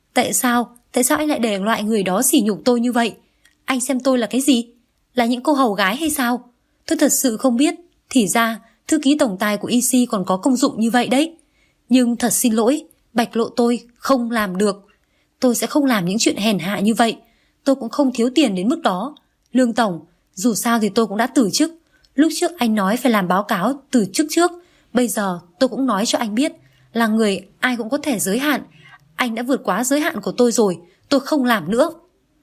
để loại người đó sỉ nhục tôi như vậy? Anh xem tôi là cái gì? Là những cô hầu gái hay sao? Tôi thật sự không biết, thì ra thư ký tổng tài của EC còn có công dụng như vậy đấy. Nhưng thật xin lỗi, Bạch Lộ tôi không làm được. Tôi sẽ không làm những chuyện hèn hạ như vậy. Tôi cũng không thiếu tiền đến mức đó. Lương tổng, dù sao thì tôi cũng đã từ chức. Lúc trước anh nói phải làm báo cáo từ chức trước, bây giờ tôi cũng nói cho anh biết, là người ai cũng có thể giới hạn. Anh đã vượt quá giới hạn của tôi rồi, tôi không làm nữa.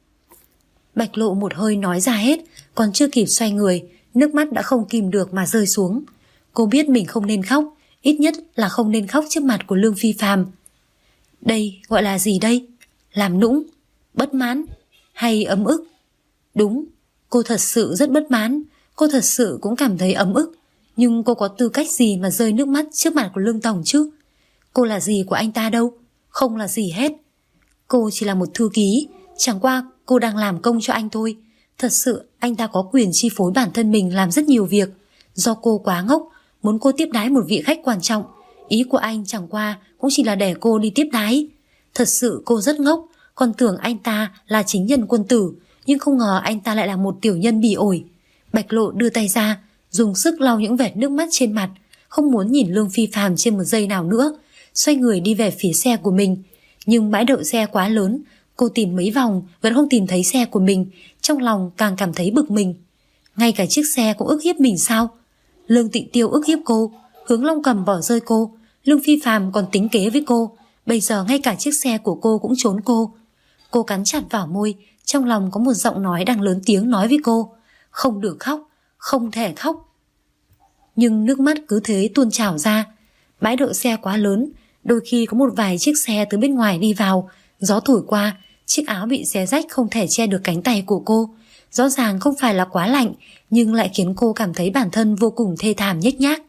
Bạch Lộ một hơi nói ra hết, còn chưa kịp xoay người, nước mắt đã không kìm được mà rơi xuống. Cô biết mình không nên khóc, ít nhất là không nên khóc trước mặt của Lương Phi Phàm. Đây gọi là gì đây? Làm nũng, bất mãn hay ấm ức? Đúng, cô thật sự rất bất mãn, cô thật sự cũng cảm thấy ấm ức. Nhưng cô có tư cách gì mà rơi nước mắt trước mặt của Lương tổng chứ? Cô là gì của anh ta đâu? Không là gì hết. Cô chỉ là một thư ký, chẳng qua cô đang làm công cho anh thôi. Thật sự anh ta có quyền chi phối bản thân mình làm rất nhiều việc. Do cô quá ngốc, muốn cô tiếp đái một vị khách quan trọng. Ý của anh chẳng qua cũng chỉ là để cô đi tiếp đái. Thật sự cô rất ngốc, còn tưởng anh ta là chính nhân quân tử, nhưng không ngờ anh ta lại là một tiểu nhân bỉ ổi. Bạch Lộ đưa tay ra, dùng sức lau những vệt nước mắt trên mặt, không muốn nhìn Lương Phi Phàm trên một giây nào nữa, xoay người đi về phía xe của mình. Nhưng bãi đậu xe quá lớn, cô tìm mấy vòng vẫn không tìm thấy xe của mình, trong lòng càng cảm thấy bực mình. Ngay cả chiếc xe cũng ức hiếp mình sao? Lương Tịnh Tiêu ức hiếp cô, Hướng Long Cầm bỏ rơi cô, Lương Phi Phàm còn tính kế với cô, bây giờ ngay cả chiếc xe của cô cũng trốn cô. Cô cắn chặt vào môi, trong lòng có một giọng nói đang lớn tiếng nói với cô: không được khóc, không thể khóc. Nhưng nước mắt cứ thế tuôn trào ra. Bãi đậu xe quá lớn, đôi khi có một vài chiếc xe từ bên ngoài đi vào, gió thổi qua, chiếc áo bị xé rách không thể che được cánh tay của cô. Rõ ràng không phải là quá lạnh, nhưng lại khiến cô cảm thấy bản thân vô cùng thê thảm nhếch nhác.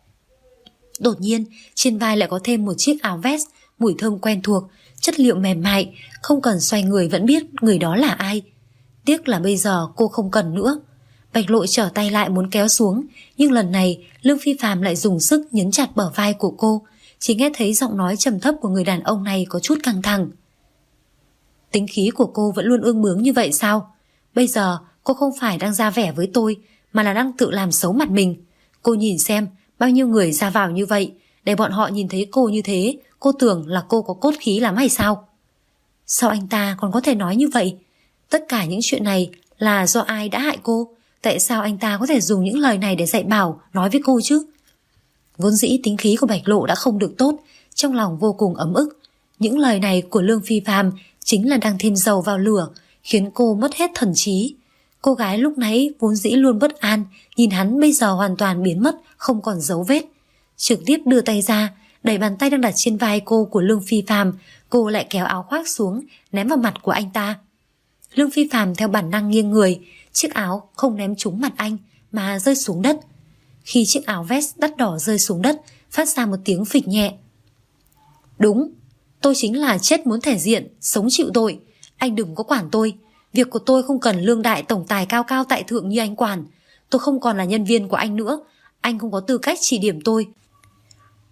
Đột nhiên, trên vai lại có thêm một chiếc áo vest, mùi thơm quen thuộc, chất liệu mềm mại, không cần xoay người vẫn biết người đó là ai. Tiếc là bây giờ cô không cần nữa. Bạch Lộ trở tay lại muốn kéo xuống, nhưng lần này Lương Phi Phàm lại dùng sức nhấn chặt bờ vai của cô. Chỉ nghe thấy giọng nói trầm thấp của người đàn ông này có chút căng thẳng. Tính khí của cô vẫn luôn ương bướng như vậy sao? Bây giờ cô không phải đang ra vẻ với tôi, mà là đang tự làm xấu mặt mình. Cô nhìn xem, bao nhiêu người ra vào như vậy, để bọn họ nhìn thấy cô như thế, cô tưởng là cô có cốt khí lắm hay sao? Sao anh ta còn có thể nói như vậy? Tất cả những chuyện này là do ai đã hại cô? Tại sao anh ta có thể dùng những lời này để dạy bảo, nói với cô chứ? Vốn dĩ tính khí của Bạch Lộ đã không được tốt, trong lòng vô cùng ấm ức. Những lời này của Lương Phi Phàm chính là đang thêm dầu vào lửa, khiến cô mất hết thần trí. Cô gái lúc nãy vốn dĩ luôn bất an, nhìn hắn bây giờ hoàn toàn biến mất, không còn dấu vết. Trực tiếp đưa tay ra, đẩy bàn tay đang đặt trên vai cô của Lương Phi Phàm, cô lại kéo áo khoác xuống, ném vào mặt của anh ta. Lương Phi Phàm theo bản năng nghiêng người, chiếc áo không ném trúng mặt anh mà rơi xuống đất. Khi chiếc áo vest đắt đỏ rơi xuống đất, phát ra một tiếng phịch nhẹ. Đúng, tôi chính là chết muốn thể diện, sống chịu tội. Anh đừng có quản tôi. Việc của tôi không cần lương đại tổng tài cao cao tại thượng như anh quản. Tôi không còn là nhân viên của anh nữa. Anh không có tư cách chỉ điểm tôi.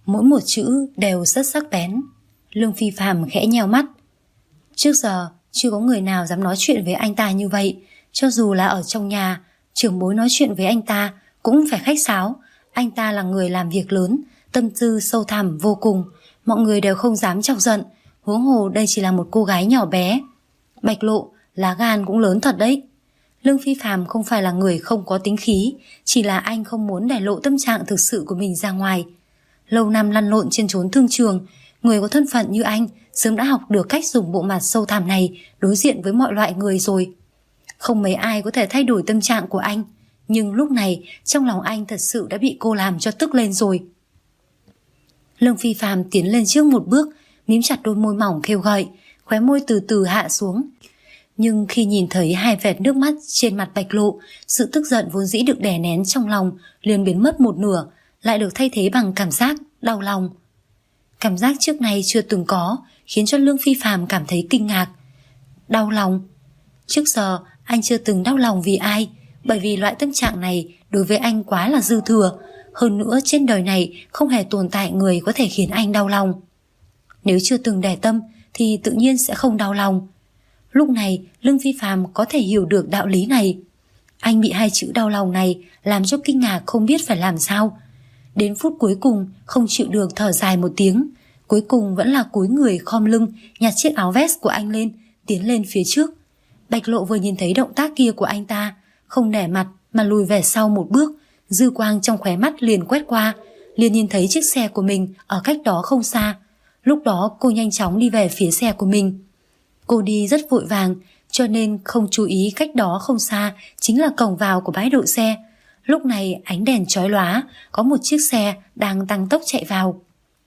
mỗi một chữ đều rất sắc bén. Lương Phi Phàm khẽ nheo mắt. Trước giờ chưa có người nào dám nói chuyện với anh ta như vậy. Cho dù là ở trong nhà, trưởng bối nói chuyện với anh ta cũng phải khách sáo. Anh ta là người làm việc lớn, tâm tư sâu thẳm vô cùng. Mọi người đều không dám chọc giận, huống hồ đây chỉ là một cô gái nhỏ bé. Bạch Lộ, lá gan cũng lớn thật đấy. Lương Phi Phàm không phải là người không có tính khí, chỉ là anh không muốn để lộ tâm trạng thực sự của mình ra ngoài. Lâu năm lăn lộn trên chốn thương trường, người có thân phận như anh sớm đã học được cách dùng bộ mặt sâu thẳm này đối diện với mọi loại người rồi. Không mấy ai có thể thay đổi tâm trạng của anh, nhưng lúc này trong lòng anh thật sự đã bị cô làm cho tức lên rồi. Lương Phi Phàm tiến lên trước một bước, mím chặt đôi môi mỏng kêu gợi, khóe môi từ từ hạ xuống. Nhưng khi nhìn thấy hai vệt nước mắt trên mặt Bạch Lộ, sự tức giận vốn dĩ được đè nén trong lòng liền biến mất một nửa, lại được thay thế bằng cảm giác đau lòng. Cảm giác trước nay chưa từng có, khiến cho Lương Phi Phàm cảm thấy kinh ngạc. Đau lòng? Trước giờ anh chưa từng đau lòng vì ai, bởi vì loại tâm trạng này đối với anh quá là dư thừa. Hơn nữa trên đời này không hề tồn tại người có thể khiến anh đau lòng. Nếu chưa từng để tâm thì tự nhiên sẽ không đau lòng. Lúc này Lương Phi Phàm có thể hiểu được đạo lý này. Anh bị hai chữ đau lòng này làm cho kinh ngạc không biết phải làm sao. Đến phút cuối cùng không chịu được thở dài một tiếng, cuối cùng vẫn là cúi người khom lưng nhặt chiếc áo vest của anh lên, tiến lên phía trước. Bạch Lộ vừa nhìn thấy động tác kia của anh ta, không nể mặt mà lùi về sau một bước, dư quang trong khóe mắt liền quét qua, liền nhìn thấy chiếc xe của mình ở cách đó không xa. Lúc đó cô nhanh chóng đi về phía xe của mình. Cô đi rất vội vàng, cho nên không chú ý cách đó không xa chính là cổng vào của bãi đậu xe. Lúc này ánh đèn chói lóa, có một chiếc xe đang tăng tốc chạy vào.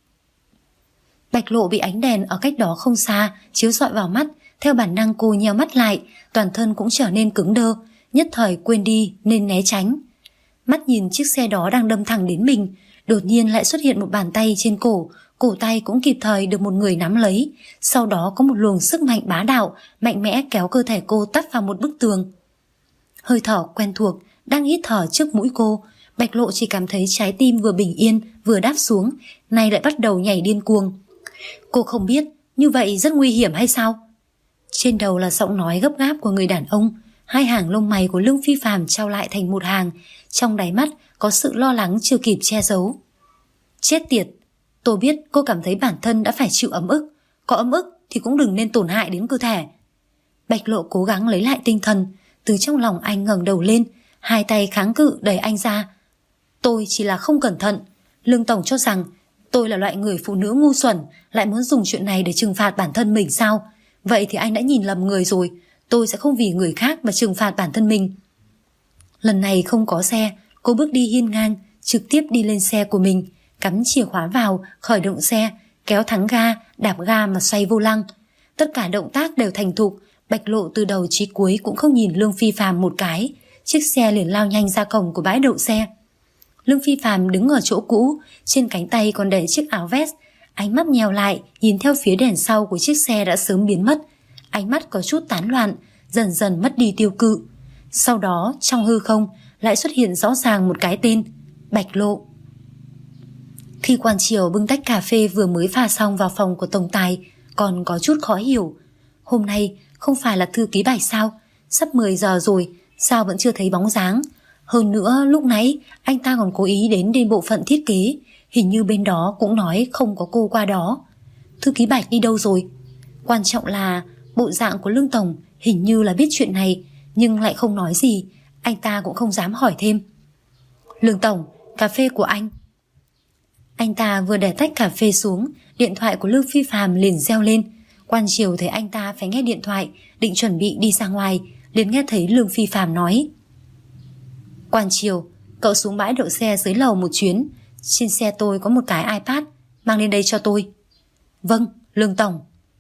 Bạch Lộ bị ánh đèn ở cách đó không xa chiếu rọi vào mắt, theo bản năng cô nheo mắt lại, toàn thân cũng trở nên cứng đơ, nhất thời quên đi nên né tránh. Mắt nhìn chiếc xe đó đang đâm thẳng đến mình, đột nhiên lại xuất hiện một bàn tay trên cổ, cổ tay cũng kịp thời được một người nắm lấy, sau đó có một luồng sức mạnh bá đạo mạnh mẽ kéo cơ thể cô tấp vào một bức tường. Hơi thở quen thuộc đang hít thở trước mũi cô, Bạch Lộ chỉ cảm thấy trái tim vừa bình yên vừa đáp xuống, nay lại bắt đầu nhảy điên cuồng. Cô không biết như vậy rất nguy hiểm hay sao? Trên đầu là giọng nói gấp gáp của người đàn ông, hai hàng lông mày của Lương Phi Phàm trao lại thành một hàng, trong đáy mắt có sự lo lắng chưa kịp che giấu. Chết tiệt, tôi biết cô cảm thấy bản thân đã phải chịu ấm ức, có ấm ức thì cũng đừng nên tổn hại đến cơ thể. Bạch Lộ cố gắng lấy lại tinh thần, từ trong lòng anh ngẩng đầu lên, hai tay kháng cự đẩy anh ra. Tôi chỉ là không cẩn thận, Lương tổng cho rằng tôi là loại người phụ nữ ngu xuẩn, lại muốn dùng chuyện này để trừng phạt bản thân mình sao? Vậy thì anh đã nhìn lầm người rồi, tôi sẽ không vì người khác mà trừng phạt bản thân mình. Lần này không có xe, cô bước đi hiên ngang, trực tiếp đi lên xe của mình, cắm chìa khóa vào, khởi động xe, kéo thắng ga, đạp ga mà xoay vô lăng. Tất cả động tác đều thành thục, Bạch Lộ từ đầu chí cuối cũng không nhìn Lương Phi Phàm một cái, chiếc xe liền lao nhanh ra cổng của bãi đậu xe. Lương Phi Phàm đứng ở chỗ cũ, trên cánh tay còn để chiếc áo vest, ánh mắt nhèo lại nhìn theo phía đèn sau của chiếc xe đã sớm biến mất, ánh mắt có chút tán loạn, dần dần mất đi tiêu cự. Sau đó trong hư không lại xuất hiện rõ ràng một cái tên, Bạch Lộ. Khi quan triều bưng tách cà phê vừa mới pha xong vào phòng của tổng tài, còn có chút khó hiểu. Hôm nay không phải là thư ký Bạch sao? Sắp 10 giờ rồi, sao vẫn chưa thấy bóng dáng? Hơn nữa lúc nãy anh ta còn cố ý đến bộ phận thiết kế, hình như bên đó cũng nói không có cô qua đó. Thư ký Bạch đi đâu rồi? Quan trọng là bộ dạng của Lương tổng hình như là biết chuyện này, nhưng lại không nói gì, anh ta cũng không dám hỏi thêm. Lương tổng, cà phê của anh. Anh ta vừa để tách cà phê xuống, điện thoại của Lương Phi Phàm liền reo lên. Quan triều thấy anh ta phải nghe điện thoại, định chuẩn bị đi ra ngoài, liền nghe thấy Lương Phi Phàm nói: Quan triều, cậu xuống bãi đậu xe dưới lầu một chuyến, trên xe tôi có một cái iPad, mang lên đây cho tôi. Vâng, Lương tổng.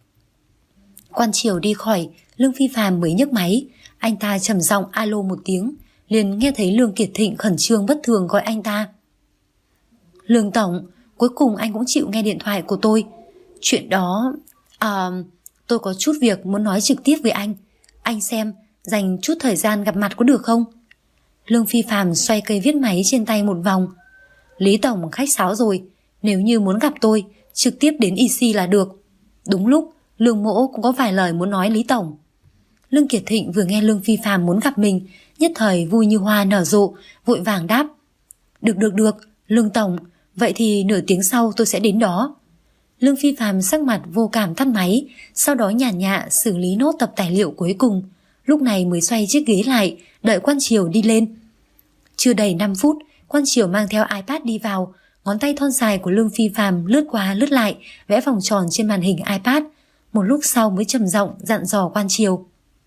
Quan triều đi khỏi, Lương Phi Phàm mới nhấc máy, anh ta trầm giọng alo một tiếng, liền nghe thấy Lương Kiệt Thịnh khẩn trương bất thường gọi anh ta. Lương tổng, cuối cùng anh cũng chịu nghe điện thoại của tôi. Chuyện đó, tôi có chút việc muốn nói trực tiếp với anh xem dành chút thời gian gặp mặt có được không? Lương Phi Phàm xoay cây viết máy trên tay một vòng. Lý tổng khách sáo rồi, Nếu như muốn gặp tôi, trực tiếp đến EC là được. Đúng lúc, Lương Mỗ cũng có vài lời muốn nói Lý Tổng. Lương Kiệt Thịnh vừa nghe Lương Phi Phạm muốn gặp mình, nhất thời vui như hoa nở rộ, vội vàng đáp. Được, Lương Tổng, vậy thì nửa tiếng sau tôi sẽ đến đó. Lương Phi Phạm sắc mặt vô cảm tắt máy, sau đó nhàn nhã xử lý nốt tập tài liệu cuối cùng, lúc này mới xoay chiếc ghế lại, đợi Quan Triều đi lên. Chưa đầy 5 phút, Quan Triều mang theo iPad đi vào, ngón tay thon dài của Lương Phi Phạm lướt qua lướt lại, vẽ vòng tròn trên màn hình iPad. Một lúc sau mới trầm giọng dặn dò Quan Triều.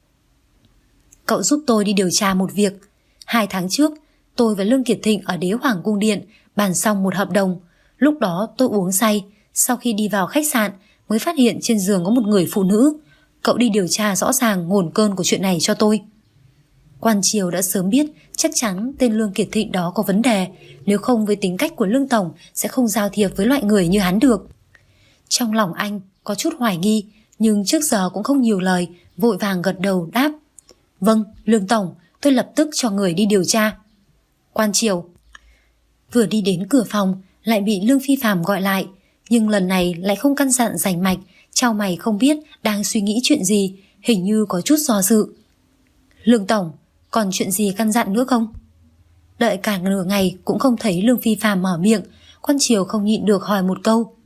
Cậu giúp tôi đi điều tra một việc. 2 tháng trước, tôi và Lương Kiệt Thịnh ở Đế Hoàng Cung Điện bàn xong một hợp đồng. Lúc đó tôi uống say, sau khi đi vào khách sạn mới phát hiện trên giường có một người phụ nữ. Cậu đi điều tra rõ ràng nguồn cơn của chuyện này cho tôi. Quan Triều đã sớm biết chắc chắn tên Lương Kiệt Thịnh đó có vấn đề, nếu không với tính cách của Lương Tổng sẽ không giao thiệp với loại người như hắn được. Trong lòng anh có chút hoài nghi, nhưng trước giờ cũng không nhiều lời, vội vàng gật đầu đáp. Vâng, Lương Tổng, tôi lập tức cho người đi điều tra. Quan Triều vừa đi đến cửa phòng lại bị Lương Phi Phạm gọi lại, nhưng lần này lại không căn dặn rành mạch, chau mày không biết đang suy nghĩ chuyện gì, hình như có chút do dự. Lương Tổng, còn chuyện gì căn dặn nữa không? Đợi cả nửa ngày cũng không thấy Lương Phi Phạm mở miệng, Quan Triều không nhịn được hỏi một câu.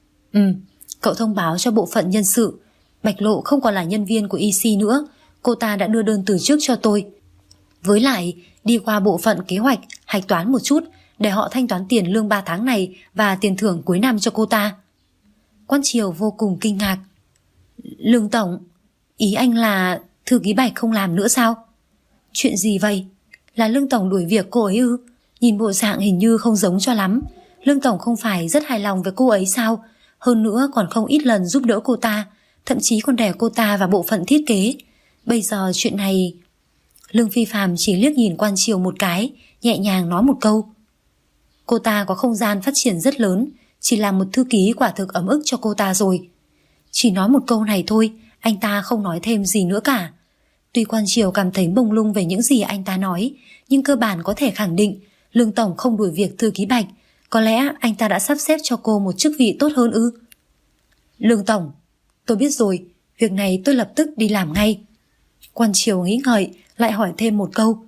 Cậu thông báo cho bộ phận nhân sự, Bạch Lộ không còn là nhân viên của EC nữa, cô ta đã đưa đơn từ chức cho tôi. Với lại đi qua bộ phận kế hoạch hạch toán một chút để họ thanh toán tiền lương 3 tháng này và tiền thưởng cuối năm cho cô ta. Quan Triều vô cùng kinh ngạc. Lương Tổng, ý anh là thư ký Bạch không làm nữa sao? Chuyện gì vậy? Là Lương Tổng đuổi việc cô ấy ư? Nhìn bộ dạng hình như không giống cho lắm. Lương Tổng không phải rất hài lòng với cô ấy sao? Hơn nữa còn không ít lần giúp đỡ cô ta, thậm chí còn đè cô ta vào bộ phận thiết kế. Bây giờ chuyện này... Lương Phi Phạm chỉ liếc nhìn Quan Triều một cái, nhẹ nhàng nói một câu. Cô ta có không gian phát triển rất lớn, chỉ làm một thư ký quả thực ấm ức cho cô ta rồi. Chỉ nói một câu này thôi, anh ta không nói thêm gì nữa cả. Tuy Quan Triều cảm thấy mông lung về những gì anh ta nói, nhưng cơ bản có thể khẳng định Lương Tổng không đuổi việc thư ký Bạch. Có lẽ anh ta đã sắp xếp cho cô một chức vị tốt hơn ư? Lương Tổng, tôi biết rồi, việc này tôi lập tức đi làm ngay. Quan Triều nghĩ ngợi, lại hỏi thêm một câu.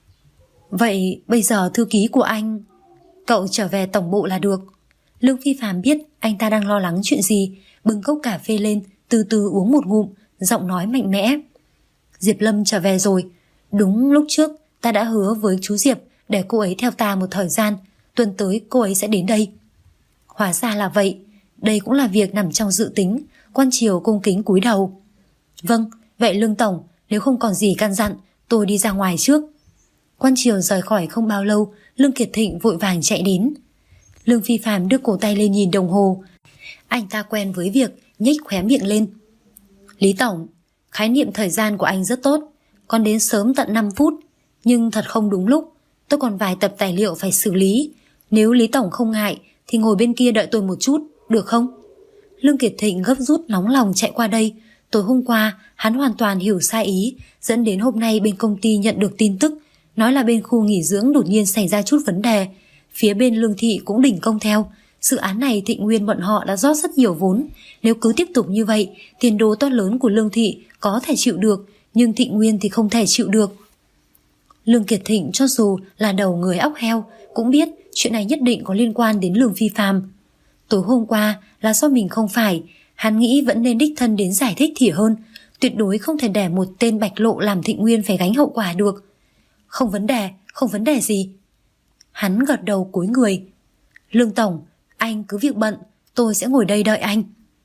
Vậy bây giờ thư ký của anh... Cậu trở về tổng bộ là được. Lương Phi Phạm biết anh ta đang lo lắng chuyện gì, bưng cốc cà phê lên, từ từ uống một ngụm, giọng nói mạnh mẽ. Diệp Lâm trở về rồi. Đúng lúc trước ta đã hứa với chú Diệp để cô ấy theo ta một thời gian, tuần tới cô ấy sẽ đến đây. Hóa ra là vậy, đây cũng là việc nằm trong dự tính. Quan Triều cung kính cúi đầu. Vâng, vậy Lương Tổng, nếu không còn gì căn dặn, tôi đi ra ngoài trước. Quan Triều rời khỏi không bao lâu, Lương Kiệt Thịnh vội vàng chạy đến. Lương Phi Phạm đưa cổ tay lên nhìn đồng hồ. Anh ta quen với việc nhếch khóe miệng lên. Lý Tổng, khái niệm thời gian của anh rất tốt, còn đến sớm tận 5 phút, nhưng thật không đúng lúc. Tôi còn vài tập tài liệu phải xử lý. Nếu Lý Tổng không ngại thì ngồi bên kia đợi tôi một chút, được không? Lương Kiệt Thịnh gấp rút nóng lòng chạy qua đây. Tối hôm qua hắn hoàn toàn hiểu sai ý, dẫn đến hôm nay bên công ty nhận được tin tức, nói là bên khu nghỉ dưỡng đột nhiên xảy ra chút vấn đề. Phía bên Lương Thị cũng đình công theo. Dự án này Thịnh Nguyên bọn họ đã rót rất nhiều vốn. Nếu cứ tiếp tục như vậy, tiền đồ to lớn của Lương Thị có thể chịu được, nhưng Thịnh Nguyên thì không thể chịu được. Lương Kiệt Thịnh cho dù là đầu người óc heo cũng biết chuyện này nhất định có liên quan đến Lương Phi Phạm. Tối hôm qua là do mình không phải, hắn nghĩ vẫn nên đích thân đến giải thích thì hơn. Tuyệt đối không thể để một tên Bạch Lộ làm Thịnh Nguyên phải gánh hậu quả được. Không vấn đề gì. Hắn gật đầu cúi người. Lương Tổng, anh cứ việc bận, tôi sẽ ngồi đây đợi anh.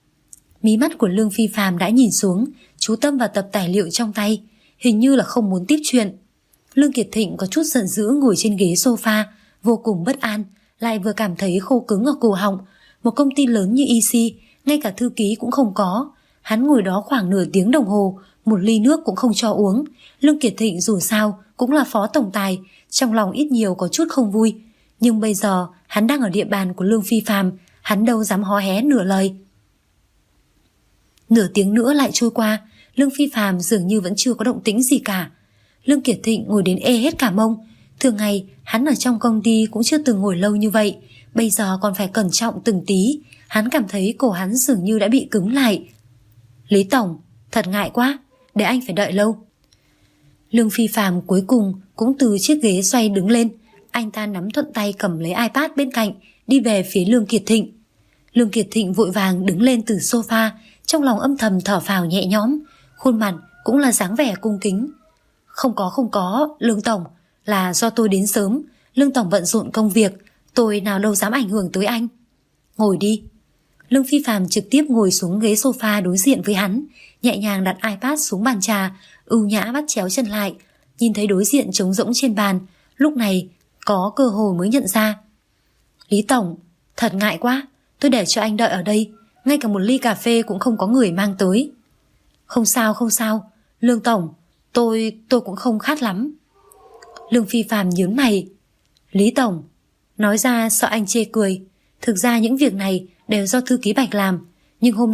Mí mắt của Lương Phi Phạm đã nhìn xuống, chú tâm vào tập tài liệu trong tay, hình như là không muốn tiếp chuyện. Lương Kiệt Thịnh có chút giận dữ ngồi trên ghế sofa, vô cùng bất an, lại vừa cảm thấy khô cứng ở cổ họng. Một công ty lớn như EC, ngay cả thư ký cũng không có. Hắn ngồi đó khoảng nửa tiếng đồng hồ, một ly nước cũng không cho uống. Lương Kiệt Thịnh dù sao cũng là phó tổng tài, trong lòng ít nhiều có chút không vui. Nhưng bây giờ hắn đang ở địa bàn của Lương Phi Phạm, hắn đâu dám hó hé nửa lời. Nửa tiếng nữa lại trôi qua, Lương Phi Phạm dường như vẫn chưa có động tĩnh gì cả. Lương Kiệt Thịnh ngồi đến ê hết cả mông. Thường ngày hắn ở trong công ty cũng chưa từng ngồi lâu như vậy, bây giờ còn phải cẩn trọng từng tí. Hắn cảm thấy cổ hắn dường như đã bị cứng lại. Lý tổng, thật ngại quá, để anh phải đợi lâu. Lương Phi Phạm cuối cùng cũng từ chiếc ghế xoay đứng lên. Anh ta nắm thuận tay cầm lấy iPad bên cạnh, đi về phía Lương Kiệt Thịnh. Lương Kiệt Thịnh vội vàng đứng lên từ sofa, trong lòng âm thầm thở phào nhẹ nhõm, khuôn mặt cũng là dáng vẻ cung kính. Không có, Lương tổng, là do tôi đến sớm. Lương tổng bận rộn công việc, tôi nào đâu dám ảnh hưởng tới anh. Ngồi đi. Lương Phi Phạm trực tiếp ngồi xuống ghế sofa đối diện với hắn, nhẹ nhàng đặt iPad xuống bàn trà, ưu nhã bắt chéo chân lại, nhìn thấy đối diện trống rỗng trên bàn, lúc này có cơ hội mới nhận ra. Lý tổng, thật ngại quá, tôi để cho anh đợi ở đây, ngay cả một ly cà phê cũng không có người mang tới. Không sao, Lương tổng, tôi cũng không khát lắm. Lương Phi Phạm nhướng mày. Lý tổng, nói ra sợ anh chê cười, thực ra những việc này đều do thư ký Bạch làm, nhưng hôm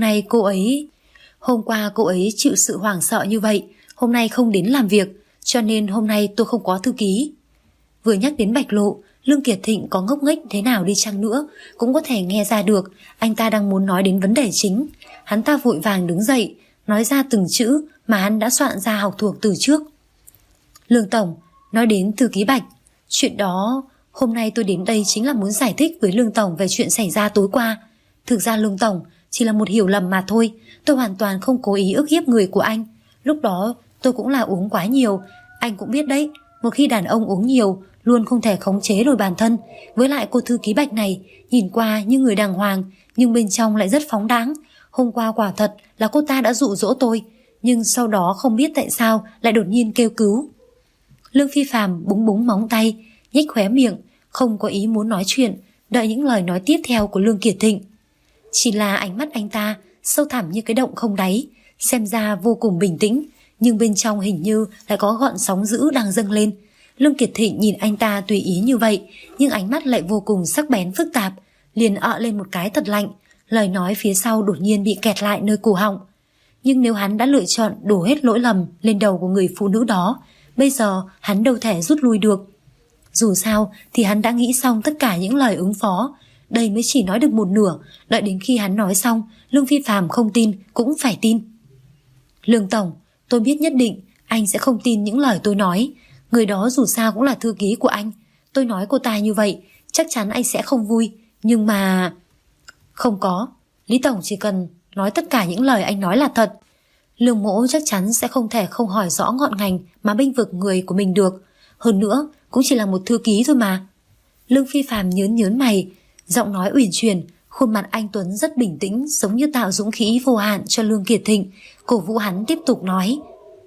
qua cô ấy chịu sự hoảng sợ như vậy, hôm nay không đến làm việc, cho nên hôm nay tôi không có thư ký. Vừa nhắc đến Bạch Lộ, Lương Kiệt Thịnh có ngốc nghếch thế nào đi chăng nữa cũng có thể nghe ra được anh ta đang muốn nói đến vấn đề chính. Hắn ta vội vàng đứng dậy, nói ra từng chữ mà hắn đã soạn ra học thuộc từ trước. Lương tổng, nói đến thư ký Bạch, chuyện đó hôm nay tôi đến đây chính là muốn giải thích với Lương tổng về chuyện xảy ra tối qua. Thực ra Lương tổng chỉ là một hiểu lầm mà thôi, tôi hoàn toàn không cố ý ức hiếp người của anh. Lúc đó tôi cũng là uống quá nhiều, anh cũng biết đấy, một khi đàn ông uống nhiều luôn không thể khống chế nổi bản thân. Với lại cô thư ký Bạch này nhìn qua như người đàng hoàng, nhưng bên trong lại rất phóng đáng. Hôm qua quả thật là cô ta đã dụ dỗ tôi, nhưng sau đó không biết tại sao lại đột nhiên kêu cứu. Lương Phi Phạm búng búng móng tay, nhếch khóe miệng, không có ý muốn nói chuyện, đợi những lời nói tiếp theo của Lương Kiệt Thịnh. Chỉ là ánh mắt anh ta sâu thẳm như cái động không đáy, xem ra vô cùng bình tĩnh, nhưng bên trong hình như lại có gợn sóng dữ đang dâng lên. Lương Kiệt Thịnh nhìn anh ta tùy ý như vậy, nhưng ánh mắt lại vô cùng sắc bén phức tạp, liền ợ lên một cái thật lạnh, lời nói phía sau đột nhiên bị kẹt lại nơi cổ họng. Nhưng nếu hắn đã lựa chọn đổ hết lỗi lầm lên đầu của người phụ nữ đó, bây giờ hắn đâu thể rút lui được. Dù sao thì hắn đã nghĩ xong tất cả những lời ứng phó, đây mới chỉ nói được một nửa, đợi đến khi hắn nói xong, Lương Phi Phạm không tin cũng phải tin. Lương tổng, tôi biết nhất định anh sẽ không tin những lời tôi nói, người đó dù sao cũng là thư ký của anh, tôi nói cô ta như vậy, chắc chắn anh sẽ không vui, nhưng mà... Không có, Lý tổng chỉ cần nói tất cả những lời anh nói là thật. Lương Mỗ chắc chắn sẽ không thể không hỏi rõ ngọn ngành mà bênh vực người của mình được. Hơn nữa, cũng chỉ là một thư ký thôi mà. Lương Phi Phạm nhớn mày, giọng nói uyển chuyển, khuôn mặt anh tuấn rất bình tĩnh, giống như tạo dũng khí vô hạn cho Lương Kiệt Thịnh, cổ vũ hắn tiếp tục nói.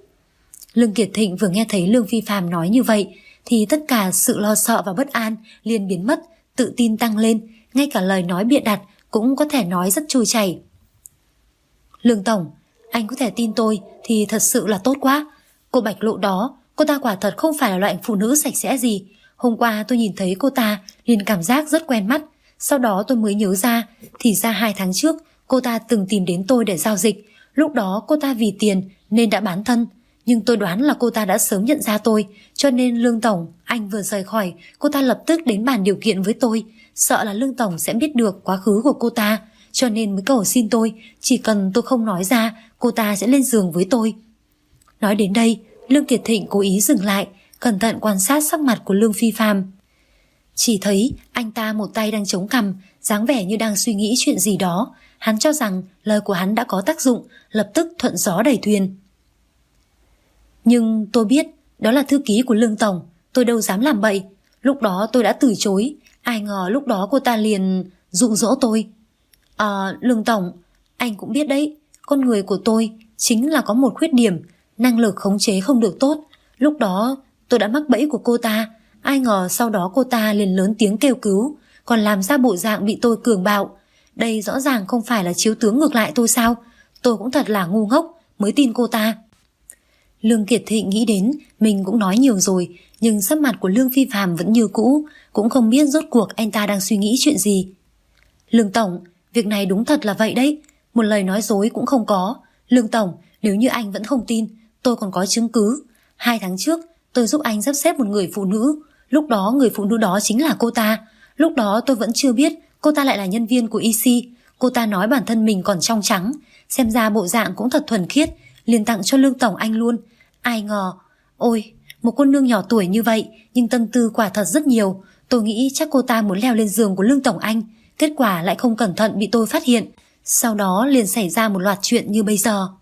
Lương Kiệt Thịnh vừa nghe thấy Lương Phi Phạm nói như vậy, thì tất cả sự lo sợ và bất an liền biến mất, tự tin tăng lên, ngay cả lời nói bịa đặt cũng có thể nói rất trôi chảy. Lương tổng, anh có thể tin tôi thì thật sự là tốt quá. Cô Bạch Lộ đó, cô ta quả thật không phải là loại phụ nữ sạch sẽ gì. Hôm qua tôi nhìn thấy cô ta liền cảm giác rất quen mắt. Sau đó tôi mới nhớ ra, thì ra 2 tháng trước cô ta từng tìm đến tôi để giao dịch. Lúc đó cô ta vì tiền nên đã bán thân, nhưng tôi đoán là cô ta đã sớm nhận ra tôi, cho nên Lương tổng, anh vừa rời khỏi, cô ta lập tức đến bàn điều kiện với tôi, sợ là Lương tổng sẽ biết được quá khứ của cô ta, cho nên mới cầu xin tôi, chỉ cần tôi không nói ra, cô ta sẽ lên giường với tôi. Nói đến đây, Lương Kiệt Thịnh cố ý dừng lại, cẩn thận quan sát sắc mặt của Lương Phi Phạm. Chỉ thấy anh ta một tay đang chống cằm, dáng vẻ như đang suy nghĩ chuyện gì đó. Hắn cho rằng lời của hắn đã có tác dụng, lập tức thuận gió đẩy thuyền. Nhưng tôi biết đó là thư ký của Lương tổng, tôi đâu dám làm bậy. Lúc đó tôi đã từ chối, ai ngờ lúc đó cô ta liền dụ dỗ tôi. Lương tổng, anh cũng biết đấy, con người của tôi chính là có một khuyết điểm, năng lực khống chế không được tốt. Lúc đó tôi đã mắc bẫy của cô ta, ai ngờ sau đó cô ta liền lớn tiếng kêu cứu, còn làm ra bộ dạng bị tôi cường bạo. Đây rõ ràng không phải là chiếu tướng ngược lại tôi sao? Tôi cũng thật là ngu ngốc mới tin cô ta. Lương Kiệt Thịnh nghĩ đến mình cũng nói nhiều rồi, nhưng sắc mặt của Lương Phi Phạm vẫn như cũ, cũng không biết rốt cuộc anh ta đang suy nghĩ chuyện gì. Lương tổng, việc này đúng thật là vậy đấy, một lời nói dối cũng không có. Lương tổng, nếu như anh vẫn không tin, tôi còn có chứng cứ. 2 tháng trước tôi giúp anh sắp xếp một người phụ nữ, lúc đó người phụ nữ đó chính là cô ta. Lúc đó tôi vẫn chưa biết cô ta lại là nhân viên của EC. Cô ta nói bản thân mình còn trong trắng, xem ra bộ dạng cũng thật thuần khiết, liền tặng cho Lương tổng anh luôn. Ai ngờ, ôi, một cô nương nhỏ tuổi như vậy nhưng tâm tư quả thật rất nhiều. Tôi nghĩ chắc cô ta muốn leo lên giường của Lương tổng anh, kết quả lại không cẩn thận bị tôi phát hiện. Sau đó liền xảy ra một loạt chuyện như bây giờ.